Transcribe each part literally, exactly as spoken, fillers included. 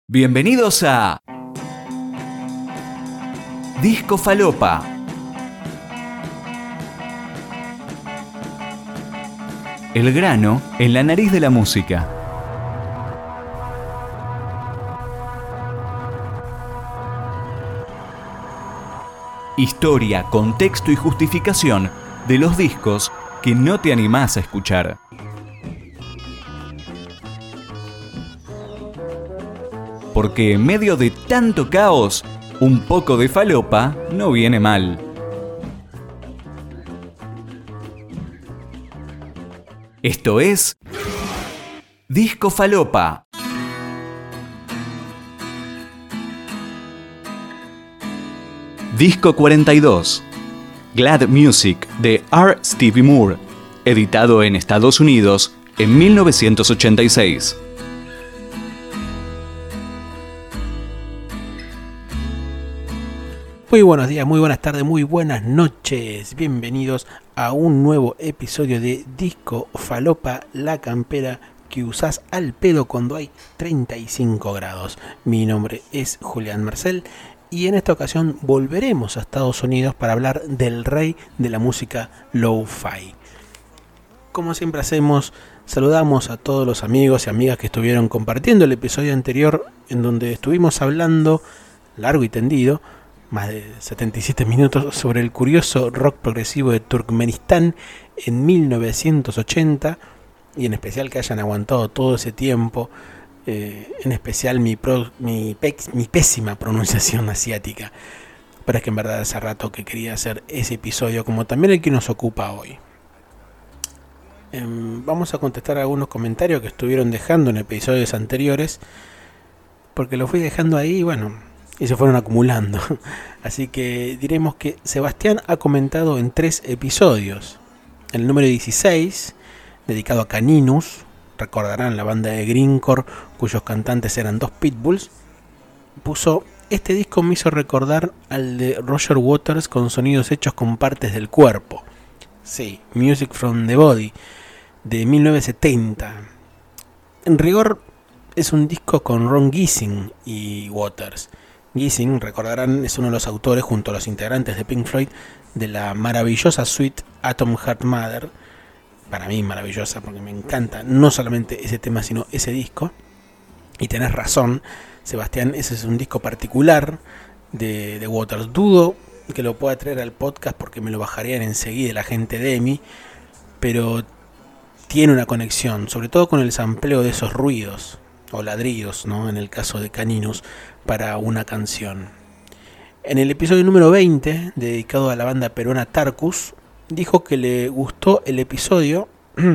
Bienvenidos a Disco Falopa. El grano en la nariz de la música. Historia, contexto y justificación de los discos que no te animás a escuchar. Porque en medio de tanto caos, un poco de falopa no viene mal. Esto es Disco Falopa. Disco cuarenta y dos. Glad Music de R. Stevie Moore, editado en Estados Unidos en mil novecientos ochenta y seis. Muy buenos días, muy buenas tardes, muy buenas noches. Bienvenidos a un nuevo episodio de Disco Falopa, la campera que usás al pedo cuando hay treinta y cinco grados. Mi nombre es Julián Marcel y en esta ocasión volveremos a Estados Unidos para hablar del rey de la música lo-fi. Como siempre hacemos, saludamos a todos los amigos y amigas que estuvieron compartiendo el episodio anterior en donde estuvimos hablando largo y tendido, más de setenta y siete minutos, sobre el curioso rock progresivo de Turkmenistán en mil novecientos ochenta, y en especial que hayan aguantado todo ese tiempo, eh, en especial mi, pro, mi, pex, mi pésima pronunciación asiática. Pero es que en verdad hace rato que quería hacer ese episodio, como también el que nos ocupa hoy. Eh, vamos a contestar algunos comentarios que estuvieron dejando en episodios anteriores, porque los fui dejando ahí y bueno, y se fueron acumulando. Así que diremos que Sebastián ha comentado en tres episodios. El número dieciséis, dedicado a Canninus, recordarán la banda de Grindcore, cuyos cantantes eran dos pitbulls, puso: este disco me hizo recordar al de Roger Waters con sonidos hechos con partes del cuerpo. Sí, Music from the Body, de mil novecientos setenta. En rigor es un disco con Ron Gissing y Waters. Gissing, recordarán, es uno de los autores, junto a los integrantes de Pink Floyd, de la maravillosa suite Atom Heart Mother. Para mí maravillosa, porque me encanta no solamente ese tema, sino ese disco. Y tenés razón, Sebastián, ese es un disco particular de, de Waters. Dudo que lo pueda traer al podcast porque me lo bajarían enseguida la gente de E M I, pero tiene una conexión, sobre todo con el sampleo de esos ruidos o ladridos, ¿no? En el caso de Canninus, para una canción. En el episodio número veinte, dedicado a la banda peruana Tarkus, dijo que le gustó el episodio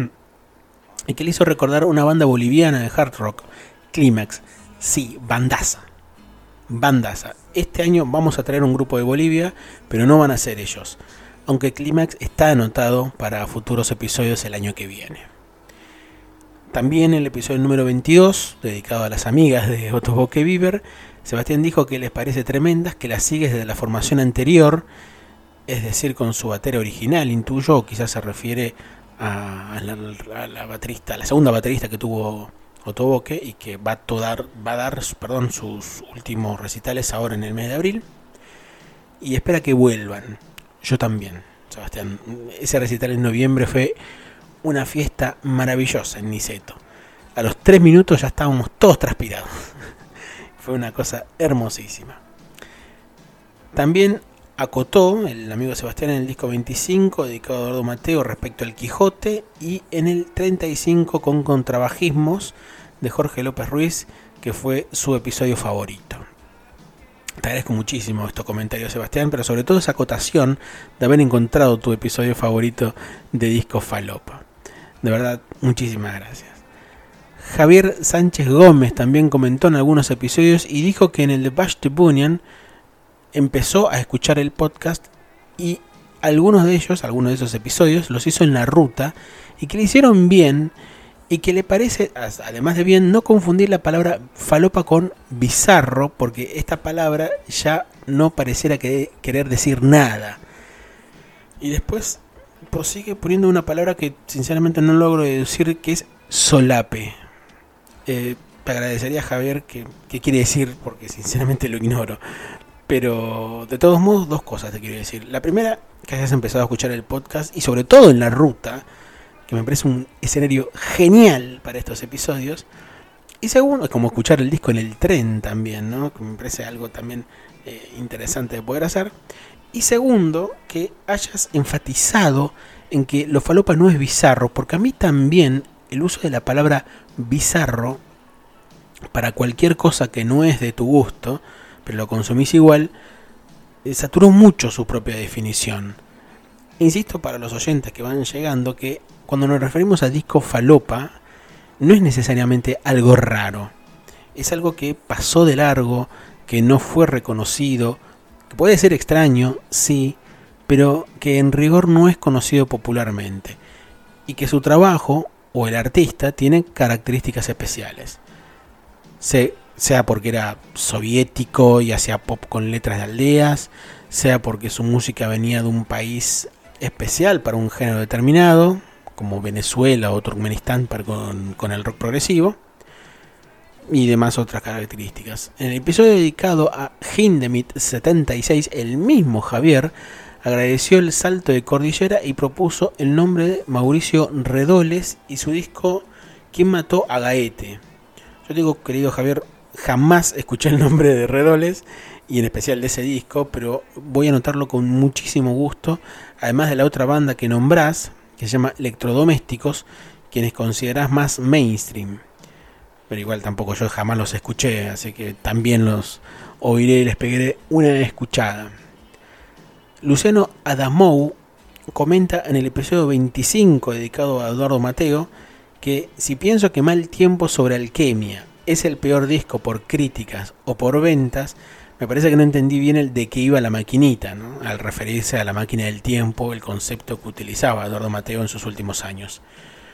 y que le hizo recordar una banda boliviana de hard rock, Clímax. Sí, bandaza. Bandaza. Este año vamos a traer un grupo de Bolivia, pero no van a ser ellos, aunque Clímax está anotado para futuros episodios el año que viene. También en el episodio número veintidós, dedicado a las amigas de Otto Bocke Bieber, Sebastián dijo que les parece tremendas, que las sigue desde la formación anterior, es decir, con su batería original, intuyo, o quizás se refiere a la, a la baterista, a la segunda baterista que tuvo Otto Bocke y que va a, todar, va a dar perdón, sus últimos recitales ahora en el mes de abril, y espera que vuelvan. Yo también, Sebastián. Ese recital en noviembre fue una fiesta maravillosa en Niceto. A los tres minutos ya estábamos todos transpirados. Fue una cosa hermosísima. También acotó el amigo Sebastián en el disco veinticinco, dedicado a Eduardo Mateo, respecto al Quijote, y en el treinta y cinco con Contrabajismos de Jorge López Ruiz, que fue su episodio favorito. Te agradezco muchísimo estos comentarios, Sebastián, pero sobre todo esa acotación de haber encontrado tu episodio favorito de Disco Falopa. De verdad, muchísimas gracias. Javier Sánchez Gómez también comentó en algunos episodios y dijo que en el de Bash the Bunyan empezó a escuchar el podcast y algunos de ellos, algunos de esos episodios, los hizo en la ruta y que le hicieron bien y que le parece, además de bien, no confundir la palabra falopa con bizarro, porque esta palabra ya no pareciera que querer decir nada. Y después prosigue poniendo una palabra que sinceramente no logro deducir, que es solape. Eh, te agradecería, Javier, que, qué quiere decir, porque sinceramente lo ignoro. Pero de todos modos, dos cosas te quiero decir. La primera, que hayas empezado a escuchar el podcast y sobre todo en la ruta, que me parece un escenario genial para estos episodios. Y segundo, es como escuchar el disco en el tren también, ¿no? Que me parece algo también eh, interesante de poder hacer. Y segundo, que hayas enfatizado en que lo falopa no es bizarro, porque a mí también el uso de la palabra bizarro para cualquier cosa que no es de tu gusto, pero lo consumís igual, eh, saturó mucho su propia definición. Insisto para los oyentes que van llegando que cuando nos referimos a disco falopa, no es necesariamente algo raro. Es algo que pasó de largo, que no fue reconocido, que puede ser extraño, sí, pero que en rigor no es conocido popularmente. Y que su trabajo, o el artista, tiene características especiales. Se, sea porque era soviético y hacía pop con letras de aldeas, sea porque su música venía de un país especial para un género determinado, como Venezuela o Turkmenistán para con, con el rock progresivo, y demás otras características. En el episodio dedicado a Hindemith setenta y seis, el mismo Javier agradeció el salto de cordillera y propuso el nombre de Mauricio Redoles y su disco ¿Quién mató a Gaete? Yo digo, querido Javier, jamás escuché el nombre de Redoles y en especial de ese disco, pero voy a anotarlo con muchísimo gusto, además de la otra banda que nombrás, que se llama Electrodomésticos, quienes considerás más mainstream. Pero igual tampoco yo jamás los escuché, así que también los oiré y les pegaré una escuchada. Luciano Adamou comenta en el episodio veinticinco dedicado a Eduardo Mateo que si pienso que Mal Tiempo sobre Alquimia es el peor disco por críticas o por ventas, me parece que no entendí bien el de qué iba la maquinita, ¿no? Al referirse a la máquina del tiempo, el concepto que utilizaba Eduardo Mateo en sus últimos años.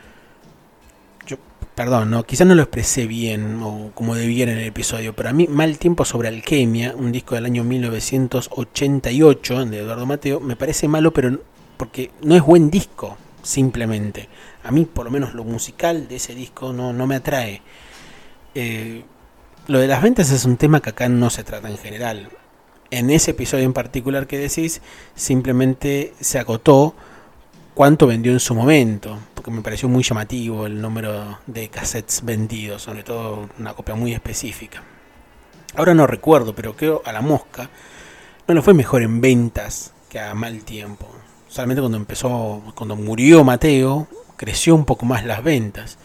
Yo, perdón, ¿no? Quizás no lo expresé bien o como debiera en el episodio, pero a mí Mal Tiempo sobre Alquimia, un disco del año mil novecientos ochenta y ocho de Eduardo Mateo, me parece malo, pero porque no es buen disco, simplemente. A mí, por lo menos, lo musical de ese disco no, no me atrae. Eh... Lo de las ventas es un tema que acá no se trata en general. En ese episodio en particular que decís, simplemente se acotó cuánto vendió en su momento, porque me pareció muy llamativo el número de cassettes vendidos, sobre todo una copia muy específica. Ahora no recuerdo, pero creo a La Mosca no le fue mejor en ventas que a Mal Tiempo. Solamente cuando empezó, cuando murió Mateo, creció un poco más las ventas.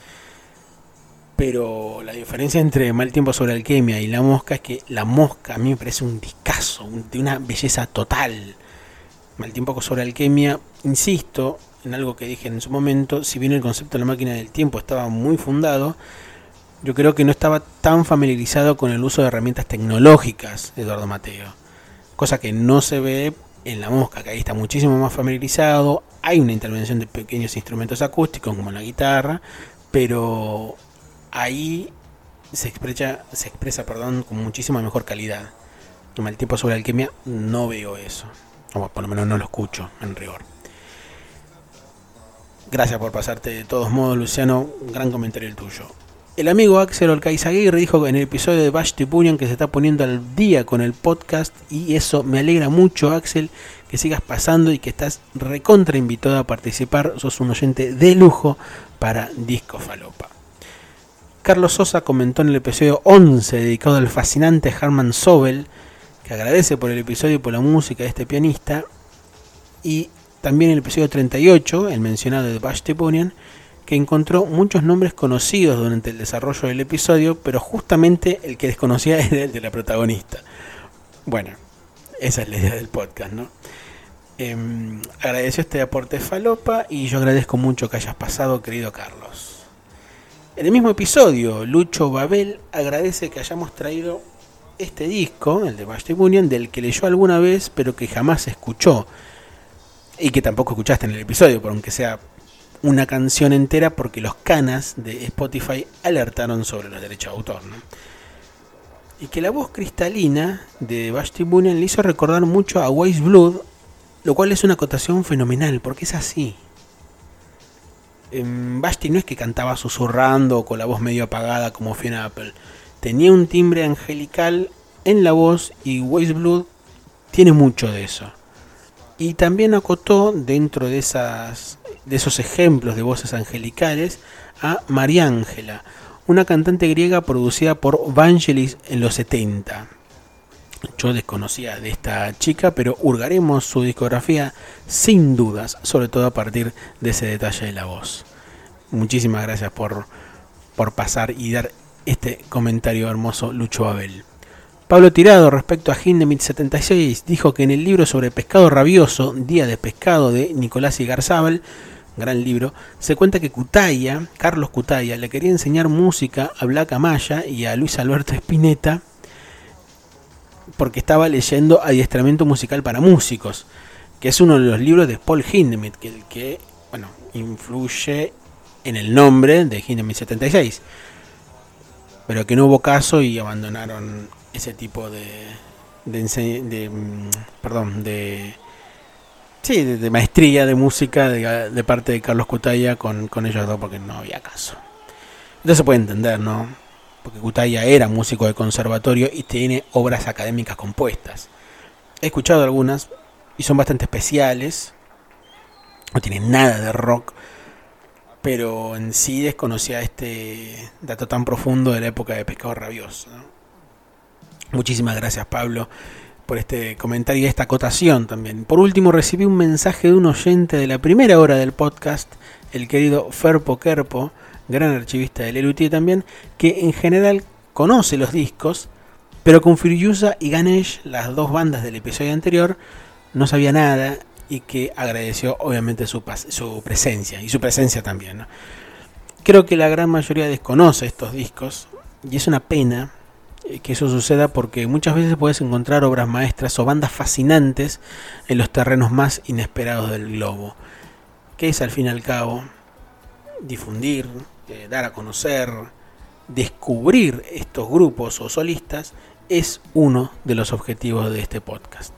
Pero la diferencia entre Mal Tiempo sobre Alquimia y La Mosca es que La Mosca a mí me parece un discazo, de una belleza total. Mal Tiempo sobre Alquimia, insisto en algo que dije en su momento, si bien el concepto de la máquina del tiempo estaba muy fundado, yo creo que no estaba tan familiarizado con el uso de herramientas tecnológicas de Eduardo Mateo. Cosa que no se ve en La Mosca, que ahí está muchísimo más familiarizado, hay una intervención de pequeños instrumentos acústicos como la guitarra, pero ahí se expresa, se expresa perdón, con muchísima mejor calidad. En Mal Tiempo sobre Alquimia no veo eso, o por lo menos no lo escucho en rigor. Gracias por pasarte de todos modos, Luciano, un gran comentario el tuyo. El amigo Axel Olcaizaguirre dijo en el episodio de Vashti Bunyan que se está poniendo al día con el podcast y eso me alegra mucho, Axel, que sigas pasando y que estás recontra invitado a participar, sos un oyente de lujo para Disco Falopa. Carlos Sosa comentó en el episodio once dedicado al fascinante Hermann Sobel, que agradece por el episodio y por la música de este pianista, y también en el episodio treinta y ocho, el mencionado de Vashti Bunyan, que encontró muchos nombres conocidos durante el desarrollo del episodio, pero justamente el que desconocía era el de la protagonista. Bueno, esa es la idea del podcast, ¿no? Eh, agradeció este aporte falopa y yo agradezco mucho que hayas pasado, querido Carlos. En el mismo episodio, Lucho Babel agradece que hayamos traído este disco, el de Vashti Bunyan, del que leyó alguna vez, pero que jamás escuchó. Y que tampoco escuchaste en el episodio, por aunque sea una canción entera, porque los canas de Spotify alertaron sobre los derechos de autor, ¿no? Y que la voz cristalina de Vashti Bunyan le hizo recordar mucho a Weyes Blood, lo cual es una acotación fenomenal, porque es así. eh, Vashti no es que cantaba susurrando o con la voz medio apagada como Fiona Apple. Tenía un timbre angelical en la voz y Weyes Blood tiene mucho de eso. Y también acotó dentro de, esas, de esos ejemplos de voces angelicales a Mariángela, una cantante griega producida por Vangelis en los setenta. Yo desconocía de esta chica, pero hurgaremos su discografía sin dudas, sobre todo a partir de ese detalle de la voz. Muchísimas gracias por, por pasar y dar este comentario hermoso, Lucho Abel. Pablo Tirado, respecto a Hindemith setenta y seis, dijo que en el libro sobre pescado rabioso, Día de Pescado, de Nicolás Igarzábal, gran libro, se cuenta que Cutaya, Carlos Cutaya, le quería enseñar música a Black Amaya y a Luis Alberto Spinetta, porque estaba leyendo Adiestramiento Musical para Músicos, que es uno de los libros de Paul Hindemith, que, el que bueno, influye en el nombre de Hindemith setenta y seis, pero que no hubo caso y abandonaron ese tipo de, de, de, de perdón, de, sí, de, de maestría de música de, de parte de Carlos Cutaya con, con ellos dos, porque no había caso. Entonces se puede entender, ¿no? Porque Cutaya era músico de conservatorio y tiene obras académicas compuestas. He escuchado algunas y son bastante especiales, no tienen nada de rock, pero en sí desconocía este dato tan profundo de la época de Pescado Rabioso, ¿no? Muchísimas gracias, Pablo, por este comentario y esta acotación también. Por último, recibí un mensaje de un oyente de la primera hora del podcast, el querido Ferpo Kerpo, gran archivista del Lelutier también, que en general conoce los discos, pero con Firyusa y Ganesh, las dos bandas del episodio anterior, no sabía nada y que agradeció obviamente su, su presencia, y su presencia también, ¿no? Creo que la gran mayoría desconoce estos discos y es una pena que eso suceda, porque muchas veces puedes encontrar obras maestras o bandas fascinantes en los terrenos más inesperados del globo, que es al fin y al cabo difundir, eh, dar a conocer, descubrir estos grupos o solistas, es uno de los objetivos de este podcast.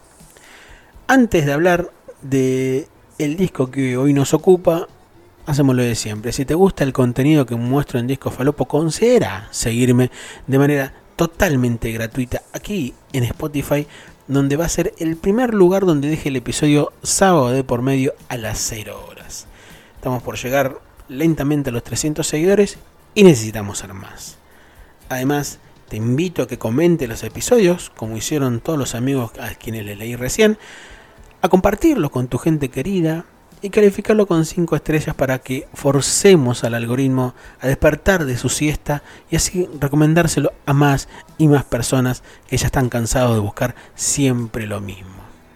Antes de hablar de el disco que hoy nos ocupa, hacemos lo de siempre. Si te gusta el contenido que muestro en Disco Falopo, considera seguirme de manera totalmente gratuita aquí en Spotify, donde va a ser el primer lugar donde deje el episodio sábado de por medio a las cero horas. Estamos por llegar lentamente a los trescientos seguidores y necesitamos ser más. Además, te invito a que comentes los episodios, como hicieron todos los amigos a quienes les leí recién, a compartirlos con tu gente querida y calificarlo con cinco estrellas para que forcemos al algoritmo a despertar de su siesta y así recomendárselo a más y más personas que ya están cansados de buscar siempre lo mismo.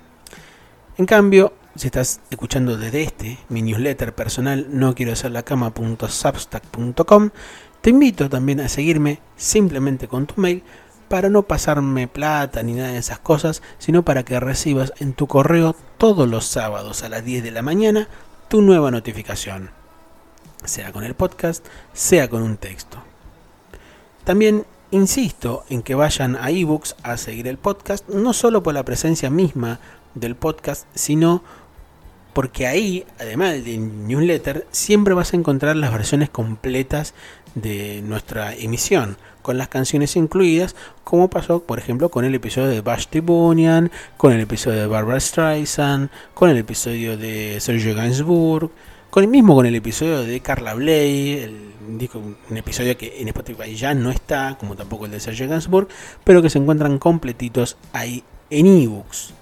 En cambio, si estás escuchando desde este, mi newsletter personal no quiero hacer la cama punto substack punto com, te invito también a seguirme simplemente con tu mail para no pasarme plata ni nada de esas cosas, sino para que recibas en tu correo todos los sábados a las diez de la mañana tu nueva notificación, sea con el podcast, sea con un texto. También insisto en que vayan a ebooks a seguir el podcast, no solo por la presencia misma del podcast, sino porque ahí, además del newsletter, siempre vas a encontrar las versiones completas de nuestra emisión, con las canciones incluidas, como pasó por ejemplo con el episodio de Vashti Bunyan, con el episodio de Barbra Streisand, con el episodio de Sergio Gainsbourg, con el mismo con el episodio de Carla Bley, el, un episodio que en Spotify ya no está, como tampoco el de Sergio Gainsbourg, pero que se encuentran completitos ahí en ebooks.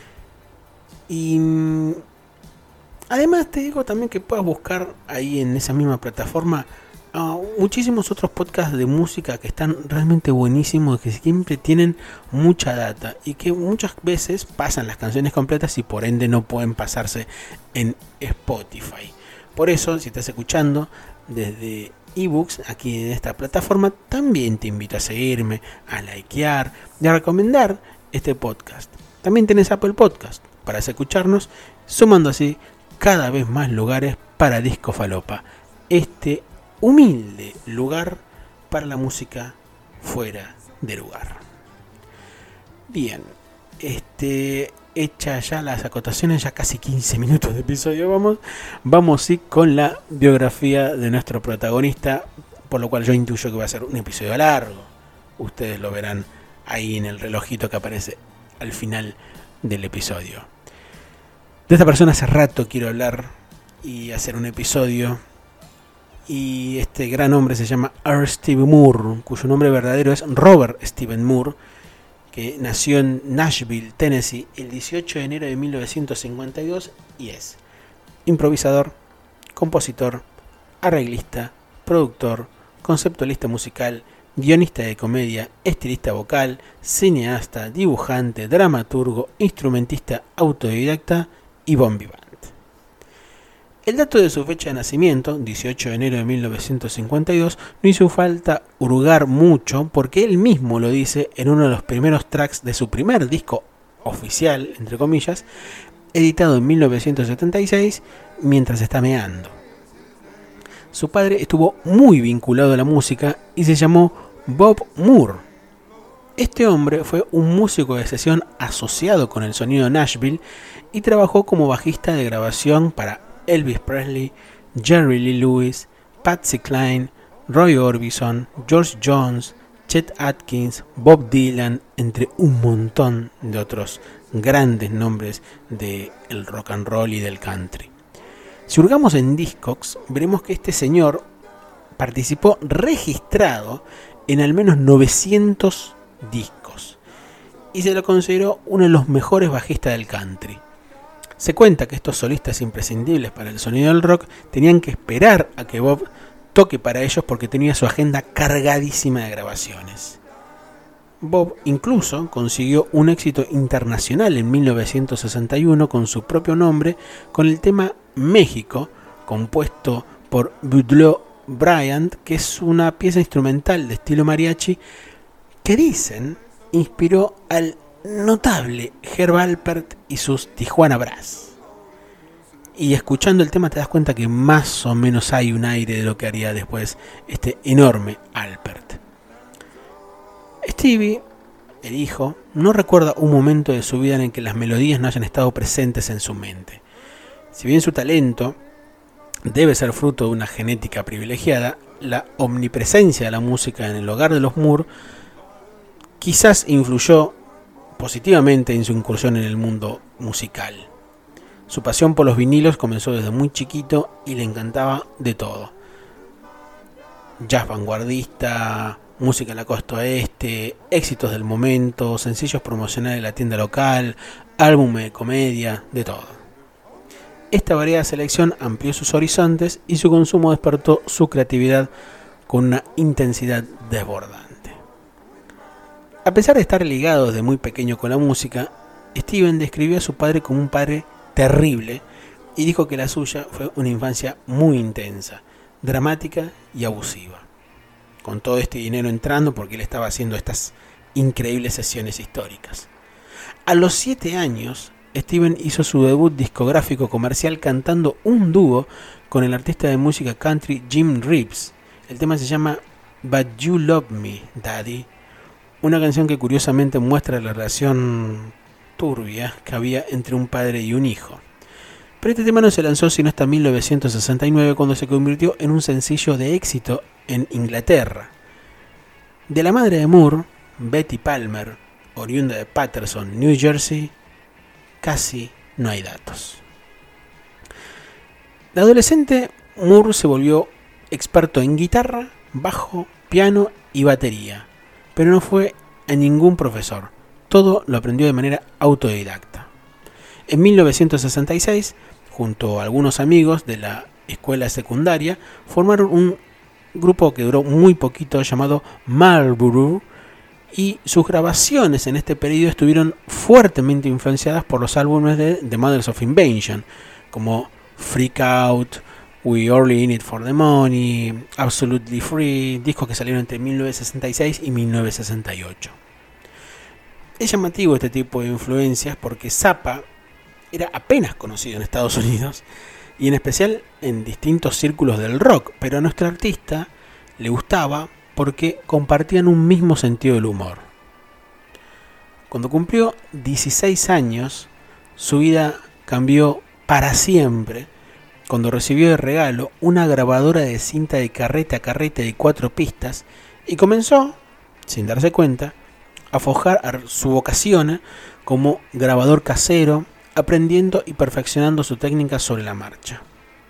Y además te digo también que puedas buscar ahí en esa misma plataforma Uh, muchísimos otros podcasts de música que están realmente buenísimos, que siempre tienen mucha data y que muchas veces pasan las canciones completas y por ende no pueden pasarse en Spotify. Por eso, si estás escuchando desde ebooks aquí en esta plataforma, también te invito a seguirme, a likear y a recomendar este podcast. También tenés Apple Podcast para escucharnos, sumando así cada vez más lugares para Disco Falopa, este humilde lugar para la música fuera de lugar. Bien, este hechas ya las acotaciones, ya casi quince minutos de episodio, vamos, vamos sí con la biografía de nuestro protagonista, por lo cual yo intuyo que va a ser un episodio largo. Ustedes lo verán ahí en el relojito que aparece al final del episodio. De esta persona hace rato quiero hablar y hacer un episodio. Y este gran hombre se llama R. Steve Moore, cuyo nombre verdadero es Robert Stephen Moore, que nació en Nashville, Tennessee, el dieciocho de enero de mil novecientos cincuenta y dos y es improvisador, compositor, arreglista, productor, conceptualista musical, guionista de comedia, estilista vocal, cineasta, dibujante, dramaturgo, instrumentista autodidacta y bon vivant. El dato de su fecha de nacimiento, dieciocho de enero de mil novecientos cincuenta y dos, no hizo falta hurgar mucho porque él mismo lo dice en uno de los primeros tracks de su primer disco oficial, entre comillas, editado en mil novecientos setenta y seis, Mientras está meando. Su padre estuvo muy vinculado a la música y se llamó Bob Moore. Este hombre fue un músico de sesión asociado con el sonido Nashville y trabajó como bajista de grabación para Elvis Presley, Jerry Lee Lewis, Patsy Cline, Roy Orbison, George Jones, Chet Atkins, Bob Dylan, entre un montón de otros grandes nombres del rock and roll y del country. Si hurgamos en Discogs, veremos que este señor participó registrado en al menos novecientos discos y se lo consideró uno de los mejores bajistas del country. Se cuenta que estos solistas imprescindibles para el sonido del rock tenían que esperar a que Bob toque para ellos porque tenía su agenda cargadísima de grabaciones. Bob incluso consiguió un éxito internacional en mil novecientos sesenta y uno con su propio nombre, con el tema México, compuesto por Boudleaux Bryant, que es una pieza instrumental de estilo mariachi que dicen inspiró al notable Herb Alpert y sus Tijuana Brass. Y escuchando el tema te das cuenta que más o menos hay un aire de lo que haría después este enorme Alpert. Stevie, el hijo, no recuerda un momento de su vida en el que las melodías no hayan estado presentes en su mente. Si bien su talento debe ser fruto de una genética privilegiada, la omnipresencia de la música en el hogar de los Moore quizás influyó positivamente en su incursión en el mundo musical. Su pasión por los vinilos comenzó desde muy chiquito y le encantaba de todo. Jazz vanguardista, música en la costa oeste, éxitos del momento, sencillos promocionales de la tienda local, álbumes de comedia, de todo. Esta variada selección amplió sus horizontes y su consumo despertó su creatividad con una intensidad desbordante. A pesar de estar ligado desde muy pequeño con la música, Steven describió a su padre como un padre terrible y dijo que la suya fue una infancia muy intensa, dramática y abusiva. Con todo este dinero entrando porque él estaba haciendo estas increíbles sesiones históricas. A los siete años, Steven hizo su debut discográfico comercial cantando un dúo con el artista de música country Jim Reeves. El tema se llama But You Love Me, Daddy. Una canción que curiosamente muestra la relación turbia que había entre un padre y un hijo. Pero este tema no se lanzó sino hasta mil novecientos sesenta y nueve, cuando se convirtió en un sencillo de éxito en Inglaterra. De la madre de Moore, Betty Palmer, oriunda de Paterson, New Jersey, casi no hay datos. De adolescente, Moore se volvió experto en guitarra, bajo, piano y batería, pero no fue a ningún profesor. Todo lo aprendió de manera autodidacta. En mil novecientos sesenta y seis, junto a algunos amigos de la escuela secundaria, formaron un grupo que duró muy poquito llamado Marlboro, y sus grabaciones en este periodo estuvieron fuertemente influenciadas por los álbumes de The Mothers of Invention, como Freak Out, We Only In It For The Money, Absolutely Free, discos que salieron entre mil novecientos sesenta y seis y mil novecientos sesenta y ocho. Es llamativo este tipo de influencias porque Zappa era apenas conocido en Estados Unidos y en especial en distintos círculos del rock, pero a nuestro artista le gustaba porque compartían un mismo sentido del humor. Cuando cumplió dieciséis años, su vida cambió para siempre cuando recibió de regalo una grabadora de cinta de carrete a carrete de cuatro pistas y comenzó, sin darse cuenta, a forjar su vocación como grabador casero, aprendiendo y perfeccionando su técnica sobre la marcha.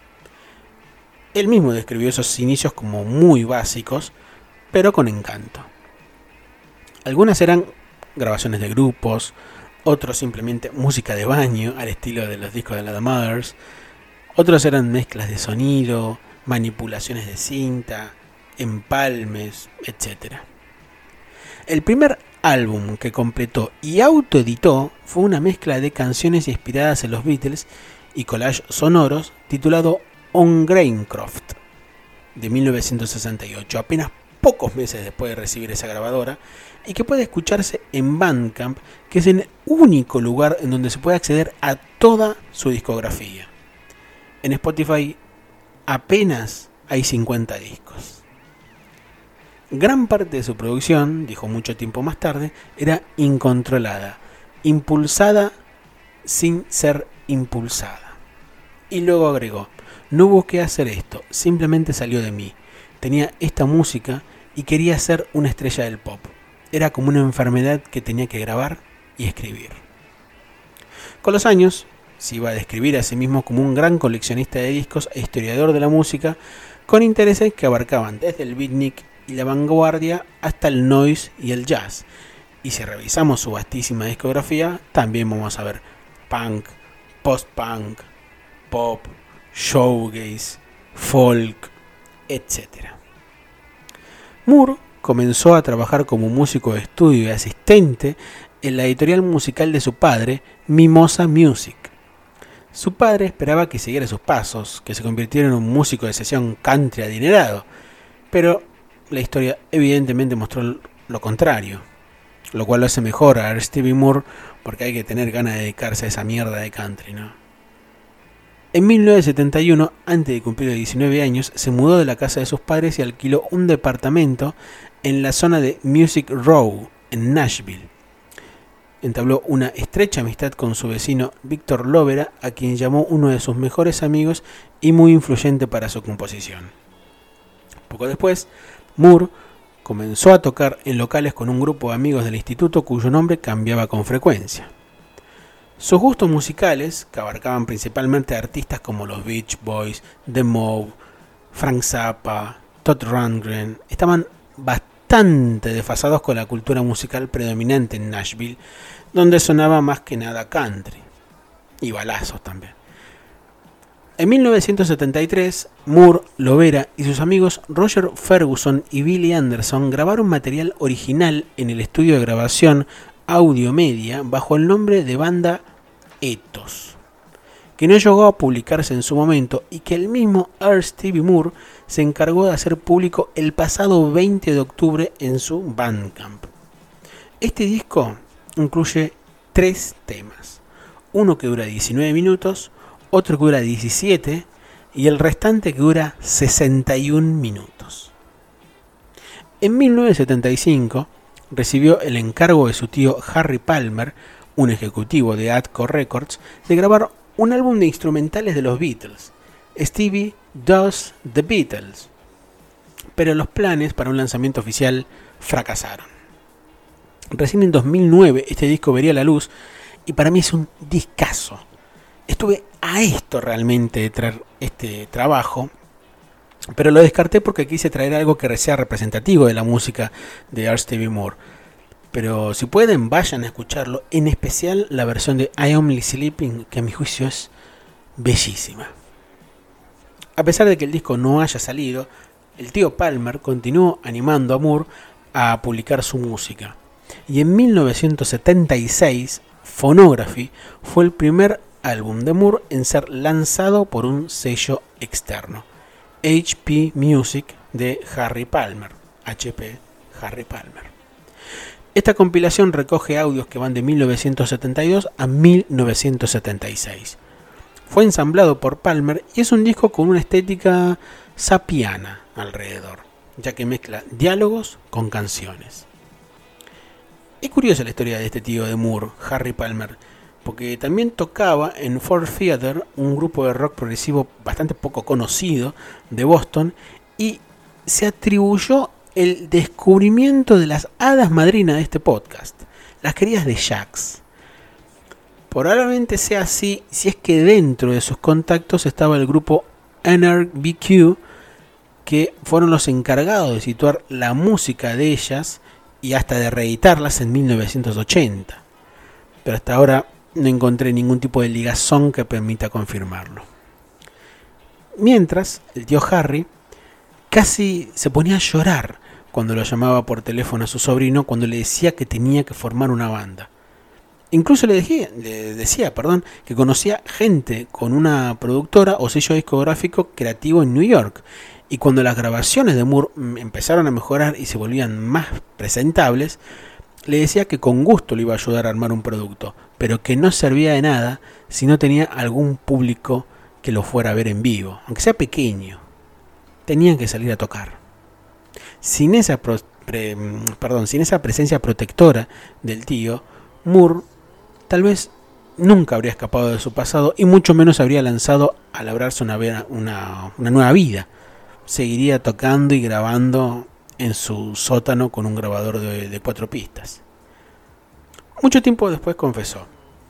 Él mismo describió esos inicios como muy básicos, pero con encanto. Algunas eran grabaciones de grupos, otros simplemente música de baño al estilo de los discos de la The Mothers, otros eran mezclas de sonido, manipulaciones de cinta, empalmes, etcétera. El primer álbum que completó y autoeditó fue una mezcla de canciones inspiradas en los Beatles y collage sonoros titulado On Graincroft de mil novecientos sesenta y ocho, apenas pocos meses después de recibir esa grabadora, y que puede escucharse en Bandcamp, que es el único lugar en donde se puede acceder a toda su discografía. En Spotify apenas hay cincuenta discos. Gran parte de su producción, dijo mucho tiempo más tarde, era incontrolada, impulsada sin ser impulsada. Y luego agregó: no busqué hacer esto, simplemente salió de mí. Tenía esta música y quería ser una estrella del pop. Era como una enfermedad que tenía que grabar y escribir. Con los años, se iba a describir a sí mismo como un gran coleccionista de discos e historiador de la música, con intereses que abarcaban desde el beatnik y la vanguardia hasta el noise y el jazz. Y si revisamos su vastísima discografía, también vamos a ver punk, post-punk, pop, shoegaze, folk, etcétera. Moore comenzó a trabajar como músico de estudio y asistente en la editorial musical de su padre, Mimosa Music. Su padre esperaba que siguiera sus pasos, que se convirtiera en un músico de sesión country adinerado, pero la historia evidentemente mostró lo contrario, lo cual lo hace mejor a Stevie Moore, porque hay que tener ganas de dedicarse a esa mierda de country, ¿no? En mil novecientos setenta y uno, antes de cumplir diecinueve años, se mudó de la casa de sus padres y alquiló un departamento en la zona de Music Row, en Nashville. Entabló una estrecha amistad con su vecino Víctor Lovera, a quien llamó uno de sus mejores amigos y muy influyente para su composición. Poco después, Moore comenzó a tocar en locales con un grupo de amigos del instituto cuyo nombre cambiaba con frecuencia. Sus gustos musicales, que abarcaban principalmente artistas como los Beach Boys, The Mob, Frank Zappa, Todd Rundgren, estaban bastante desfasados con la cultura musical predominante en Nashville, donde sonaba más que nada country y balazos también. En mil novecientos setenta y tres, Moore, Lovera y sus amigos Roger Ferguson y Billy Anderson grabaron material original en el estudio de grabación Audio Media bajo el nombre de banda Ethos, que no llegó a publicarse en su momento y que el mismo R. Stevie Moore se encargó de hacer público el pasado veinte de octubre en su Bandcamp. Este disco incluye tres temas, uno que dura diecinueve minutos, otro que dura diecisiete y el restante que dura sesenta y un minutos. En mil novecientos setenta y cinco recibió el encargo de su tío Harry Palmer, un ejecutivo de Atco Records, de grabar un álbum de instrumentales de los Beatles, Stevie Does the Beatles, pero los planes para un lanzamiento oficial fracasaron. Recién en dos mil nueve este disco vería la luz y para mí es un discazo. Estuve a esto realmente de traer este trabajo, pero lo descarté porque quise traer algo que sea representativo de la música de R. Stevie Moore. Pero si pueden, vayan a escucharlo, en especial la versión de I Only Sleeping, que a mi juicio es bellísima. A pesar de que el disco no haya salido, el tío Palmer continuó animando a Moore a publicar su música. Y en mil novecientos setenta y seis, Phonography fue el primer álbum de Moore en ser lanzado por un sello externo, H P Music de Harry Palmer, H P Harry Palmer. Esta compilación recoge audios que van de mil novecientos setenta y dos a mil novecientos setenta y seis. Fue ensamblado por Palmer y es un disco con una estética sapiana alrededor, ya que mezcla diálogos con canciones. Es curiosa la historia de este tío de Moore, Harry Palmer, porque también tocaba en Ford Theater, un grupo de rock progresivo bastante poco conocido de Boston, y se atribuyó el descubrimiento de las hadas madrinas de este podcast, las queridas de Jax. Probablemente sea así si es que dentro de sus contactos estaba el grupo N R B Q, que fueron los encargados de situar la música de ellas y hasta de reeditarlas en mil novecientos ochenta. Pero hasta ahora no encontré ningún tipo de ligazón que permita confirmarlo. Mientras, el tío Harry casi se ponía a llorar cuando lo llamaba por teléfono a su sobrino cuando le decía que tenía que formar una banda. Incluso le decía, le decía perdón, que conocía gente con una productora o sello discográfico creativo en New York. Y cuando las grabaciones de Moore empezaron a mejorar y se volvían más presentables, le decía que con gusto le iba a ayudar a armar un producto, pero que no servía de nada si no tenía algún público que lo fuera a ver en vivo, aunque sea pequeño. Tenían que salir a tocar. Sin esa, pro, pre, perdón, sin esa presencia protectora del tío, Moore tal vez nunca habría escapado de su pasado y mucho menos habría lanzado a labrarse una, una, una nueva vida. Seguiría tocando y grabando en su sótano con un grabador de, de cuatro pistas. Mucho tiempo después confesó: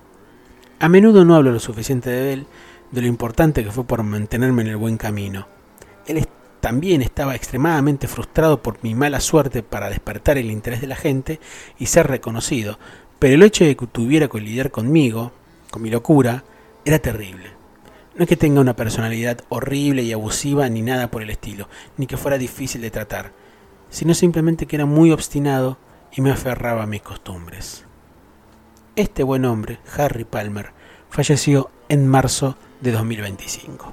a menudo no hablo lo suficiente de él, de lo importante que fue por mantenerme en el buen camino. Él es, también estaba extremadamente frustrado por mi mala suerte para despertar el interés de la gente y ser reconocido, pero el hecho de que tuviera que lidiar conmigo, con mi locura, era terrible. No es que tenga una personalidad horrible y abusiva ni nada por el estilo, ni que fuera difícil de tratar, sino simplemente que era muy obstinado y me aferraba a mis costumbres. Este buen hombre, Harry Palmer, falleció en marzo de dos mil veinticinco.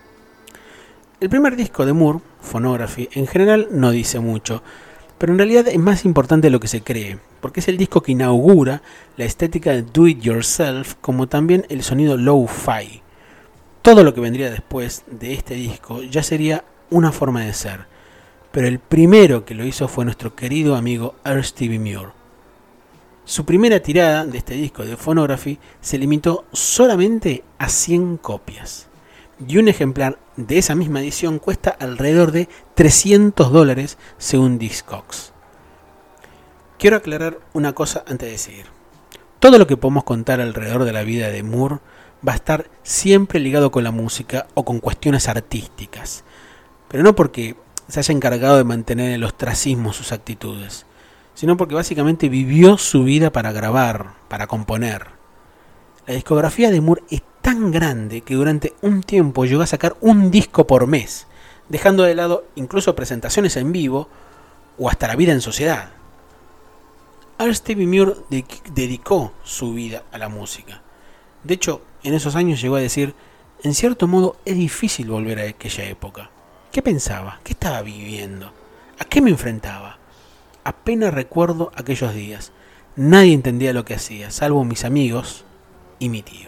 El primer disco de Moore, Phonography, en general no dice mucho, pero en realidad es más importante de lo que se cree, porque es el disco que inaugura la estética de Do It Yourself, como también el sonido lo-fi. Todo lo que vendría después de este disco ya sería una forma de ser, pero el primero que lo hizo fue nuestro querido amigo R. Stevie Moore. Su primera tirada de este disco de Phonography se limitó solamente a cien copias, y un ejemplar de esa misma edición cuesta alrededor de trescientos dólares según Discogs. Quiero aclarar una cosa antes de seguir. Todo lo que podemos contar alrededor de la vida de Moore va a estar siempre ligado con la música o con cuestiones artísticas, pero no porque se haya encargado de mantener en el ostracismo sus actitudes, sino porque básicamente vivió su vida para grabar, para componer. La discografía de Moore es tan grande que durante un tiempo llegó a sacar un disco por mes, dejando de lado incluso presentaciones en vivo o hasta la vida en sociedad. R. Stevie Moore de- dedicó su vida a la música. De hecho, en esos años llegó a decir: en cierto modo es difícil volver a aquella época. ¿Qué pensaba? ¿Qué estaba viviendo? ¿A qué me enfrentaba? Apenas recuerdo aquellos días. Nadie entendía lo que hacía, salvo mis amigos y mi tío.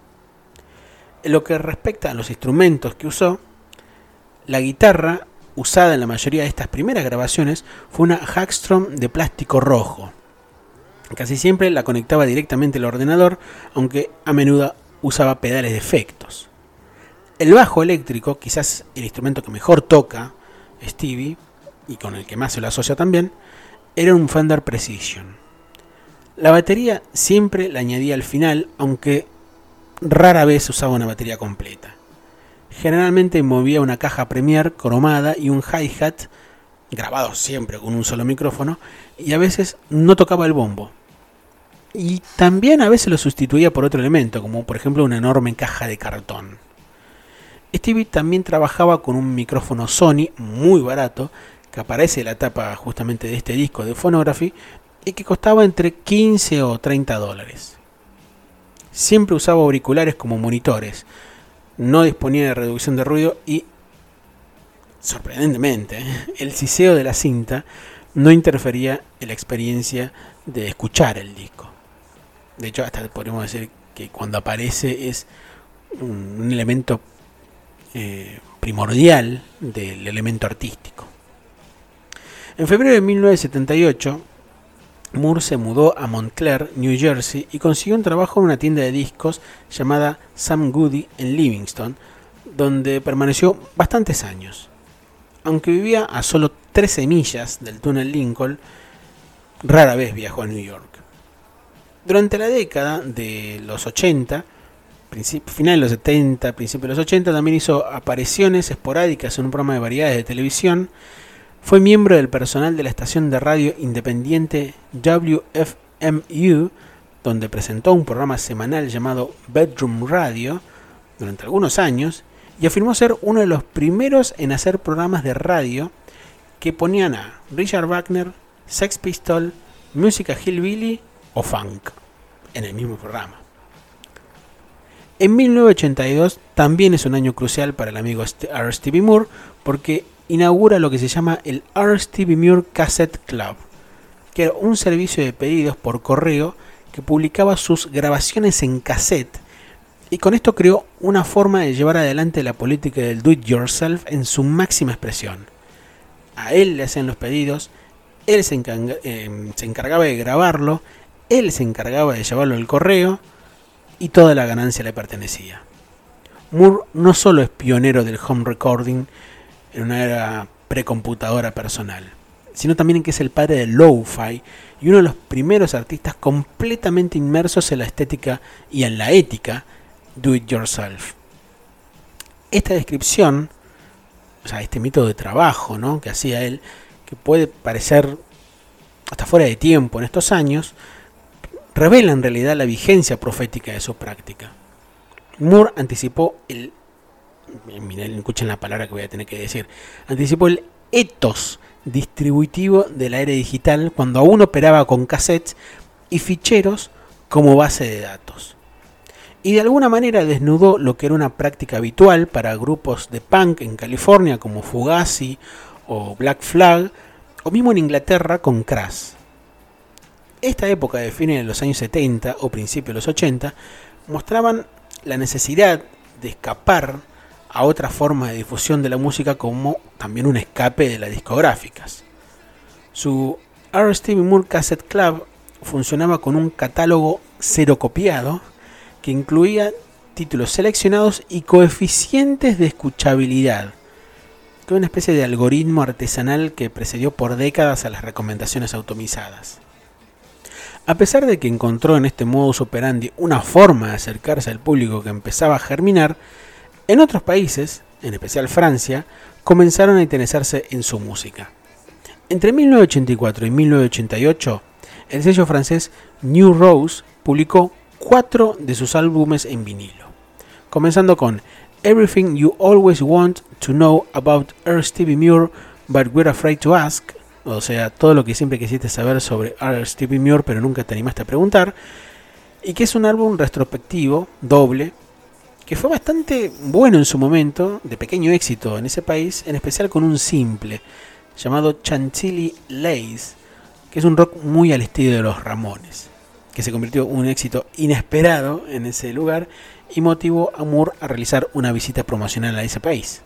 En lo que respecta a los instrumentos que usó, la guitarra usada en la mayoría de estas primeras grabaciones fue una Hagstrom de plástico rojo. Casi siempre la conectaba directamente al ordenador, aunque a menudo usaba pedales de efectos. El bajo eléctrico, quizás el instrumento que mejor toca Stevie, y con el que más se lo asocia también, era un Fender Precision. La batería siempre la añadía al final, aunque rara vez usaba una batería completa. Generalmente movía una caja Premier cromada y un hi-hat, grabado siempre con un solo micrófono, y a veces no tocaba el bombo. Y también a veces lo sustituía por otro elemento, como por ejemplo una enorme caja de cartón. Stevie también trabajaba con un micrófono Sony muy barato, que aparece en la tapa justamente de este disco de Phonography, y que costaba entre quince o treinta dólares. Siempre usaba auriculares como monitores, no disponía de reducción de ruido y, sorprendentemente, el siseo de la cinta no interfería en la experiencia de escuchar el disco. De hecho, hasta podríamos decir que cuando aparece es un, un elemento eh, primordial del elemento artístico. En febrero de mil novecientos setenta y ocho, Moore se mudó a Montclair, New Jersey, y consiguió un trabajo en una tienda de discos llamada Sam Goody en Livingston, donde permaneció bastantes años. Aunque vivía a solo trece millas del túnel Lincoln, rara vez viajó a New York. Durante la década de los ochenta, final de los setenta, principios de los ochenta, también hizo apariciones esporádicas en un programa de variedades de televisión. Fue miembro del personal de la estación de radio independiente W F M U, donde presentó un programa semanal llamado Bedroom Radio durante algunos años, y afirmó ser uno de los primeros en hacer programas de radio que ponían a Richard Wagner, Sex Pistols, música hillbilly o funk en el mismo programa. En mil novecientos ochenta y dos también es un año crucial para el amigo R. Stevie Moore, porque inaugura lo que se llama el R. Stevie Moore Cassette Club, que era un servicio de pedidos por correo que publicaba sus grabaciones en cassette, y con esto creó una forma de llevar adelante la política del do it yourself en su máxima expresión. A él le hacían los pedidos, él se, encarga, eh, se encargaba de grabarlo, él se encargaba de llevarlo al correo, y toda la ganancia le pertenecía. Moore no solo es pionero del home recording en una era precomputadora personal, sino también en que es el padre del lo-fi y uno de los primeros artistas completamente inmersos en la estética y en la ética do it yourself. Esta descripción, o sea, este método de trabajo, ¿no?, que hacía él, que puede parecer hasta fuera de tiempo en estos años, revela en realidad la vigencia profética de su práctica. Moore anticipó el, miren, escuchen la palabra que voy a tener que decir, anticipó el ethos distributivo de la era digital cuando aún operaba con cassettes y ficheros como base de datos. Y de alguna manera desnudó lo que era una práctica habitual para grupos de punk en California como Fugazi o Black Flag, o mismo en Inglaterra con Crash. Esta época de fines de los años setenta o principios de los ochenta mostraban la necesidad de escapar a otras formas de difusión de la música, como también un escape de las discográficas. Su R. Stevie Moore Cassette Club funcionaba con un catálogo cero copiado que incluía títulos seleccionados y coeficientes de escuchabilidad, que era una especie de algoritmo artesanal que precedió por décadas a las recomendaciones automatizadas. A pesar de que encontró en este modus operandi una forma de acercarse al público que empezaba a germinar, en otros países, en especial Francia, comenzaron a interesarse en su música. Entre mil novecientos ochenta y cuatro y mil novecientos ochenta y ocho, el sello francés New Rose publicó cuatro de sus álbumes en vinilo, comenzando con Everything You Always Want to Know About R. Stevie Moore But We're Afraid to Ask, o sea, todo lo que siempre quisiste saber sobre R. Stevie Moore pero nunca te animaste a preguntar, y que es un álbum retrospectivo, doble, que fue bastante bueno en su momento, de pequeño éxito en ese país, en especial con un simple llamado Chantilly Lace, que es un rock muy al estilo de los Ramones, que se convirtió en un éxito inesperado en ese lugar y motivó a Moore a realizar una visita promocional a ese país.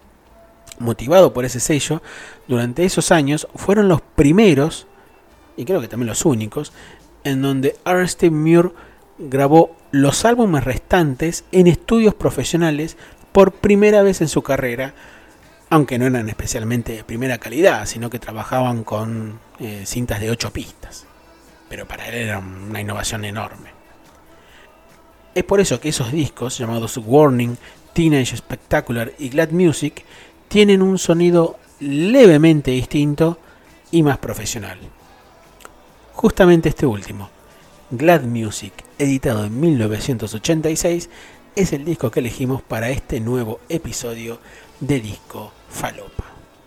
Motivado por ese sello, durante esos años fueron los primeros, y creo que también los únicos, en donde R. Stevie Moore grabó los álbumes restantes en estudios profesionales por primera vez en su carrera, aunque no eran especialmente de primera calidad, sino que trabajaban con eh, cintas de ocho pistas. Pero para él era una innovación enorme. Es por eso que esos discos, llamados Warning, Teenage Spectacular y Glad Music, tienen un sonido levemente distinto y más profesional. Justamente este último, Glad Music, editado en mil novecientos ochenta y seis, es el disco que elegimos para este nuevo episodio de Disco Falopa.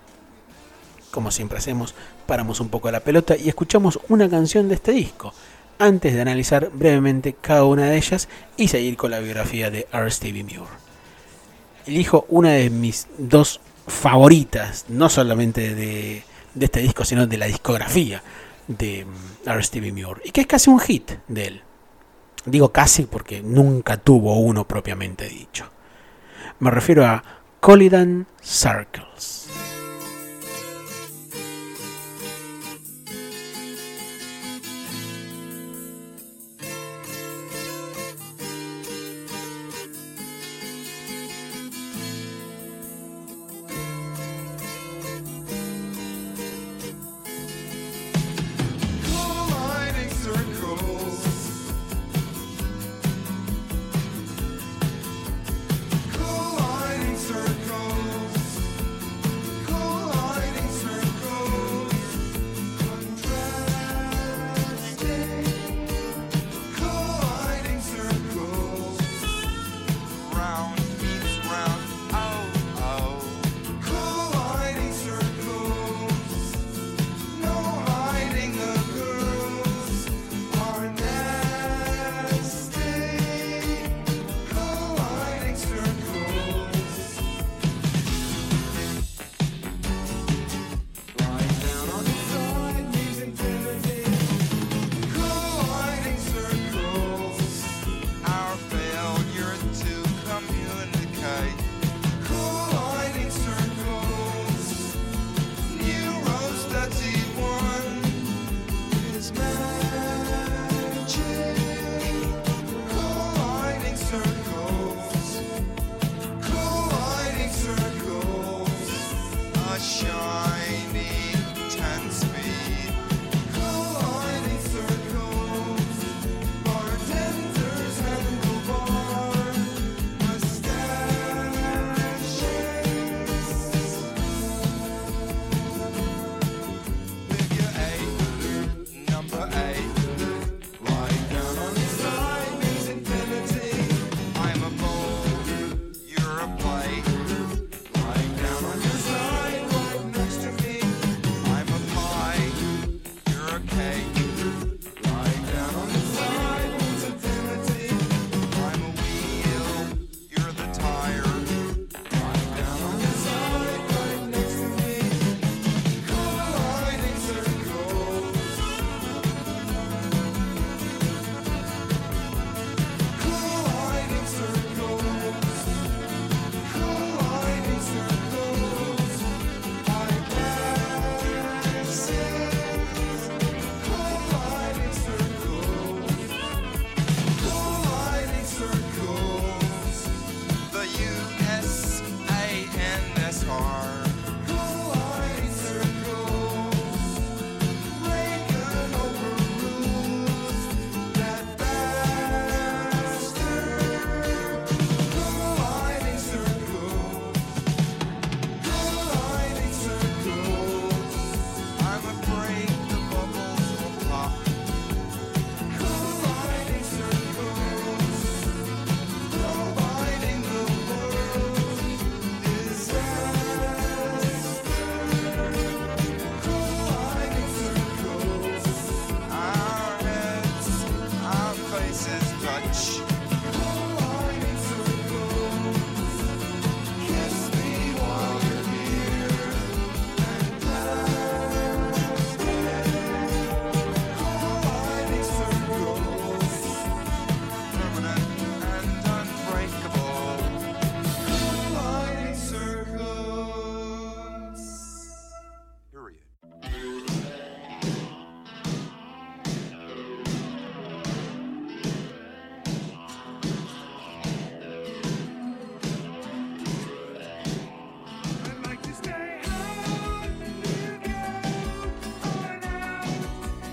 Como siempre hacemos, paramos un poco la pelota y escuchamos una canción de este disco, antes de analizar brevemente cada una de ellas y seguir con la biografía de R. Stevie Moore. Elijo una de mis dos favoritas, no solamente de, de este disco, sino de la discografía de R. Stevie Moore, y que es casi un hit de él. Digo casi porque nunca tuvo uno propiamente dicho. Me refiero a Colidan Circles.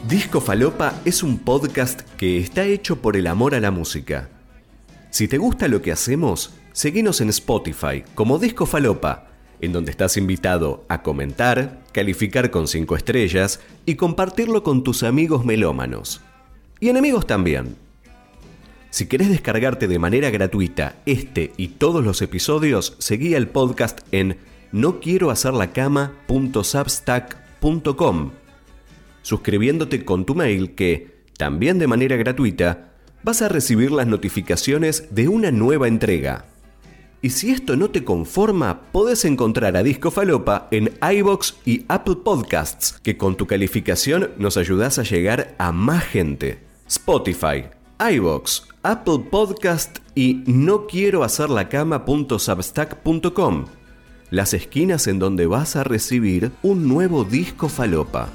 Disco Falopa es un podcast que está hecho por el amor a la música. Si te gusta lo que hacemos, seguinos en Spotify como Disco Falopa, en donde estás invitado a comentar, calificar con cinco estrellas y compartirlo con tus amigos melómanos. Y enemigos también. Si querés descargarte de manera gratuita este y todos los episodios, seguí el podcast en no quiero hacer la cama punto substack punto com, suscribiéndote con tu mail que, también de manera gratuita, vas a recibir las notificaciones de una nueva entrega. Y si esto no te conforma, podés encontrar a Disco Falopa en iVoox y Apple Podcasts, que con tu calificación nos ayudás a llegar a más gente. Spotify, iVoox, Apple Podcast y no quiero hacer la cama punto substack punto com, las esquinas en donde vas a recibir un nuevo Disco Falopa.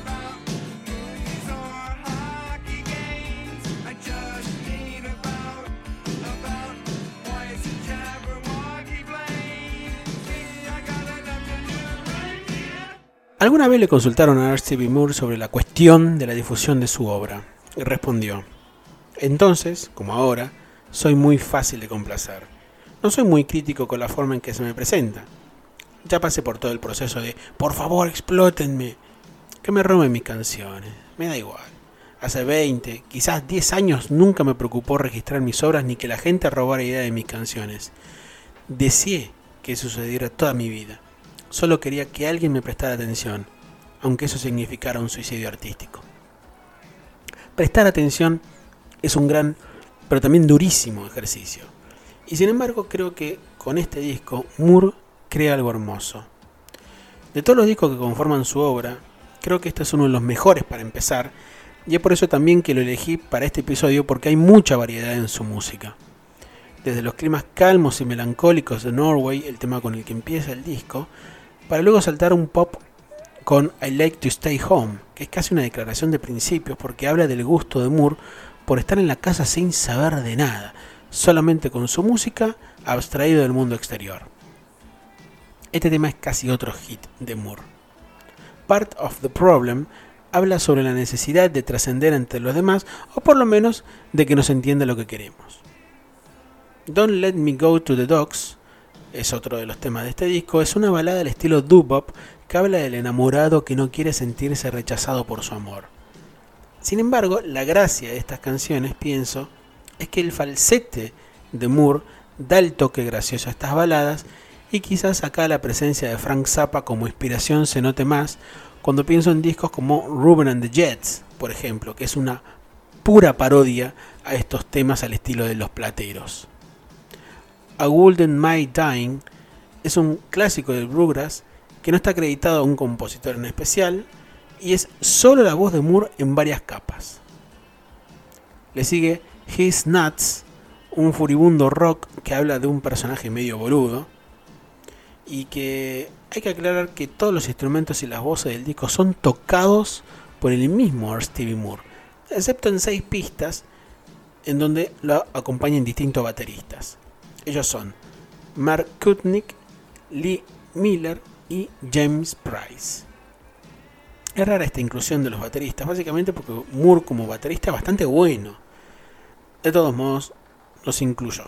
Alguna vez le consultaron a R. Stevie Moore sobre la cuestión de la difusión de su obra, y respondió: entonces, como ahora, soy muy fácil de complacer. No soy muy crítico con la forma en que se me presenta. Ya pasé por todo el proceso de por favor explótenme, que me roben mis canciones, me da igual. Hace veinte, quizás diez años nunca me preocupó registrar mis obras ni que la gente robara idea de mis canciones. Deseé que sucediera toda mi vida. Solo quería que alguien me prestara atención, aunque eso significara un suicidio artístico. Prestar atención es un gran, pero también durísimo ejercicio. Y sin embargo creo que con este disco Moore crea algo hermoso. De todos los discos que conforman su obra, creo que este es uno de los mejores para empezar, y es por eso también que lo elegí para este episodio, porque hay mucha variedad en su música. Desde los climas calmos y melancólicos de Norway, el tema con el que empieza el disco, para luego saltar un pop con I Like to Stay Home, que es casi una declaración de principios porque habla del gusto de Moore por estar en la casa sin saber de nada, solamente con su música, abstraído del mundo exterior. Este tema es casi otro hit de Moore. Part of the Problem habla sobre la necesidad de trascender entre los demás, o por lo menos de que nos entienda lo que queremos. Don't Let Me Go to the Dogs es otro de los temas de este disco. Es una balada al estilo doo-wop que habla del enamorado que no quiere sentirse rechazado por su amor. Sin embargo, la gracia de estas canciones, pienso, es que el falsete de Moore da el toque gracioso a estas baladas, y quizás acá la presencia de Frank Zappa como inspiración se note más cuando pienso en discos como Ruben and the Jets, por ejemplo, que es una pura parodia a estos temas al estilo de Los Plateros. A Golden My Dying es un clásico del bluegrass que no está acreditado a un compositor en especial y es solo la voz de Moore en varias capas. Le sigue He's Nuts, un furibundo rock que habla de un personaje medio boludo, y que hay que aclarar que todos los instrumentos y las voces del disco son tocados por el mismo R. Stevie Moore, excepto en seis pistas en donde lo acompañan distintos bateristas. Ellos son Mark Kutnick, Lee Miller y James Price. Es rara esta inclusión de los bateristas, básicamente porque Moore como baterista es bastante bueno. De todos modos, los incluyó.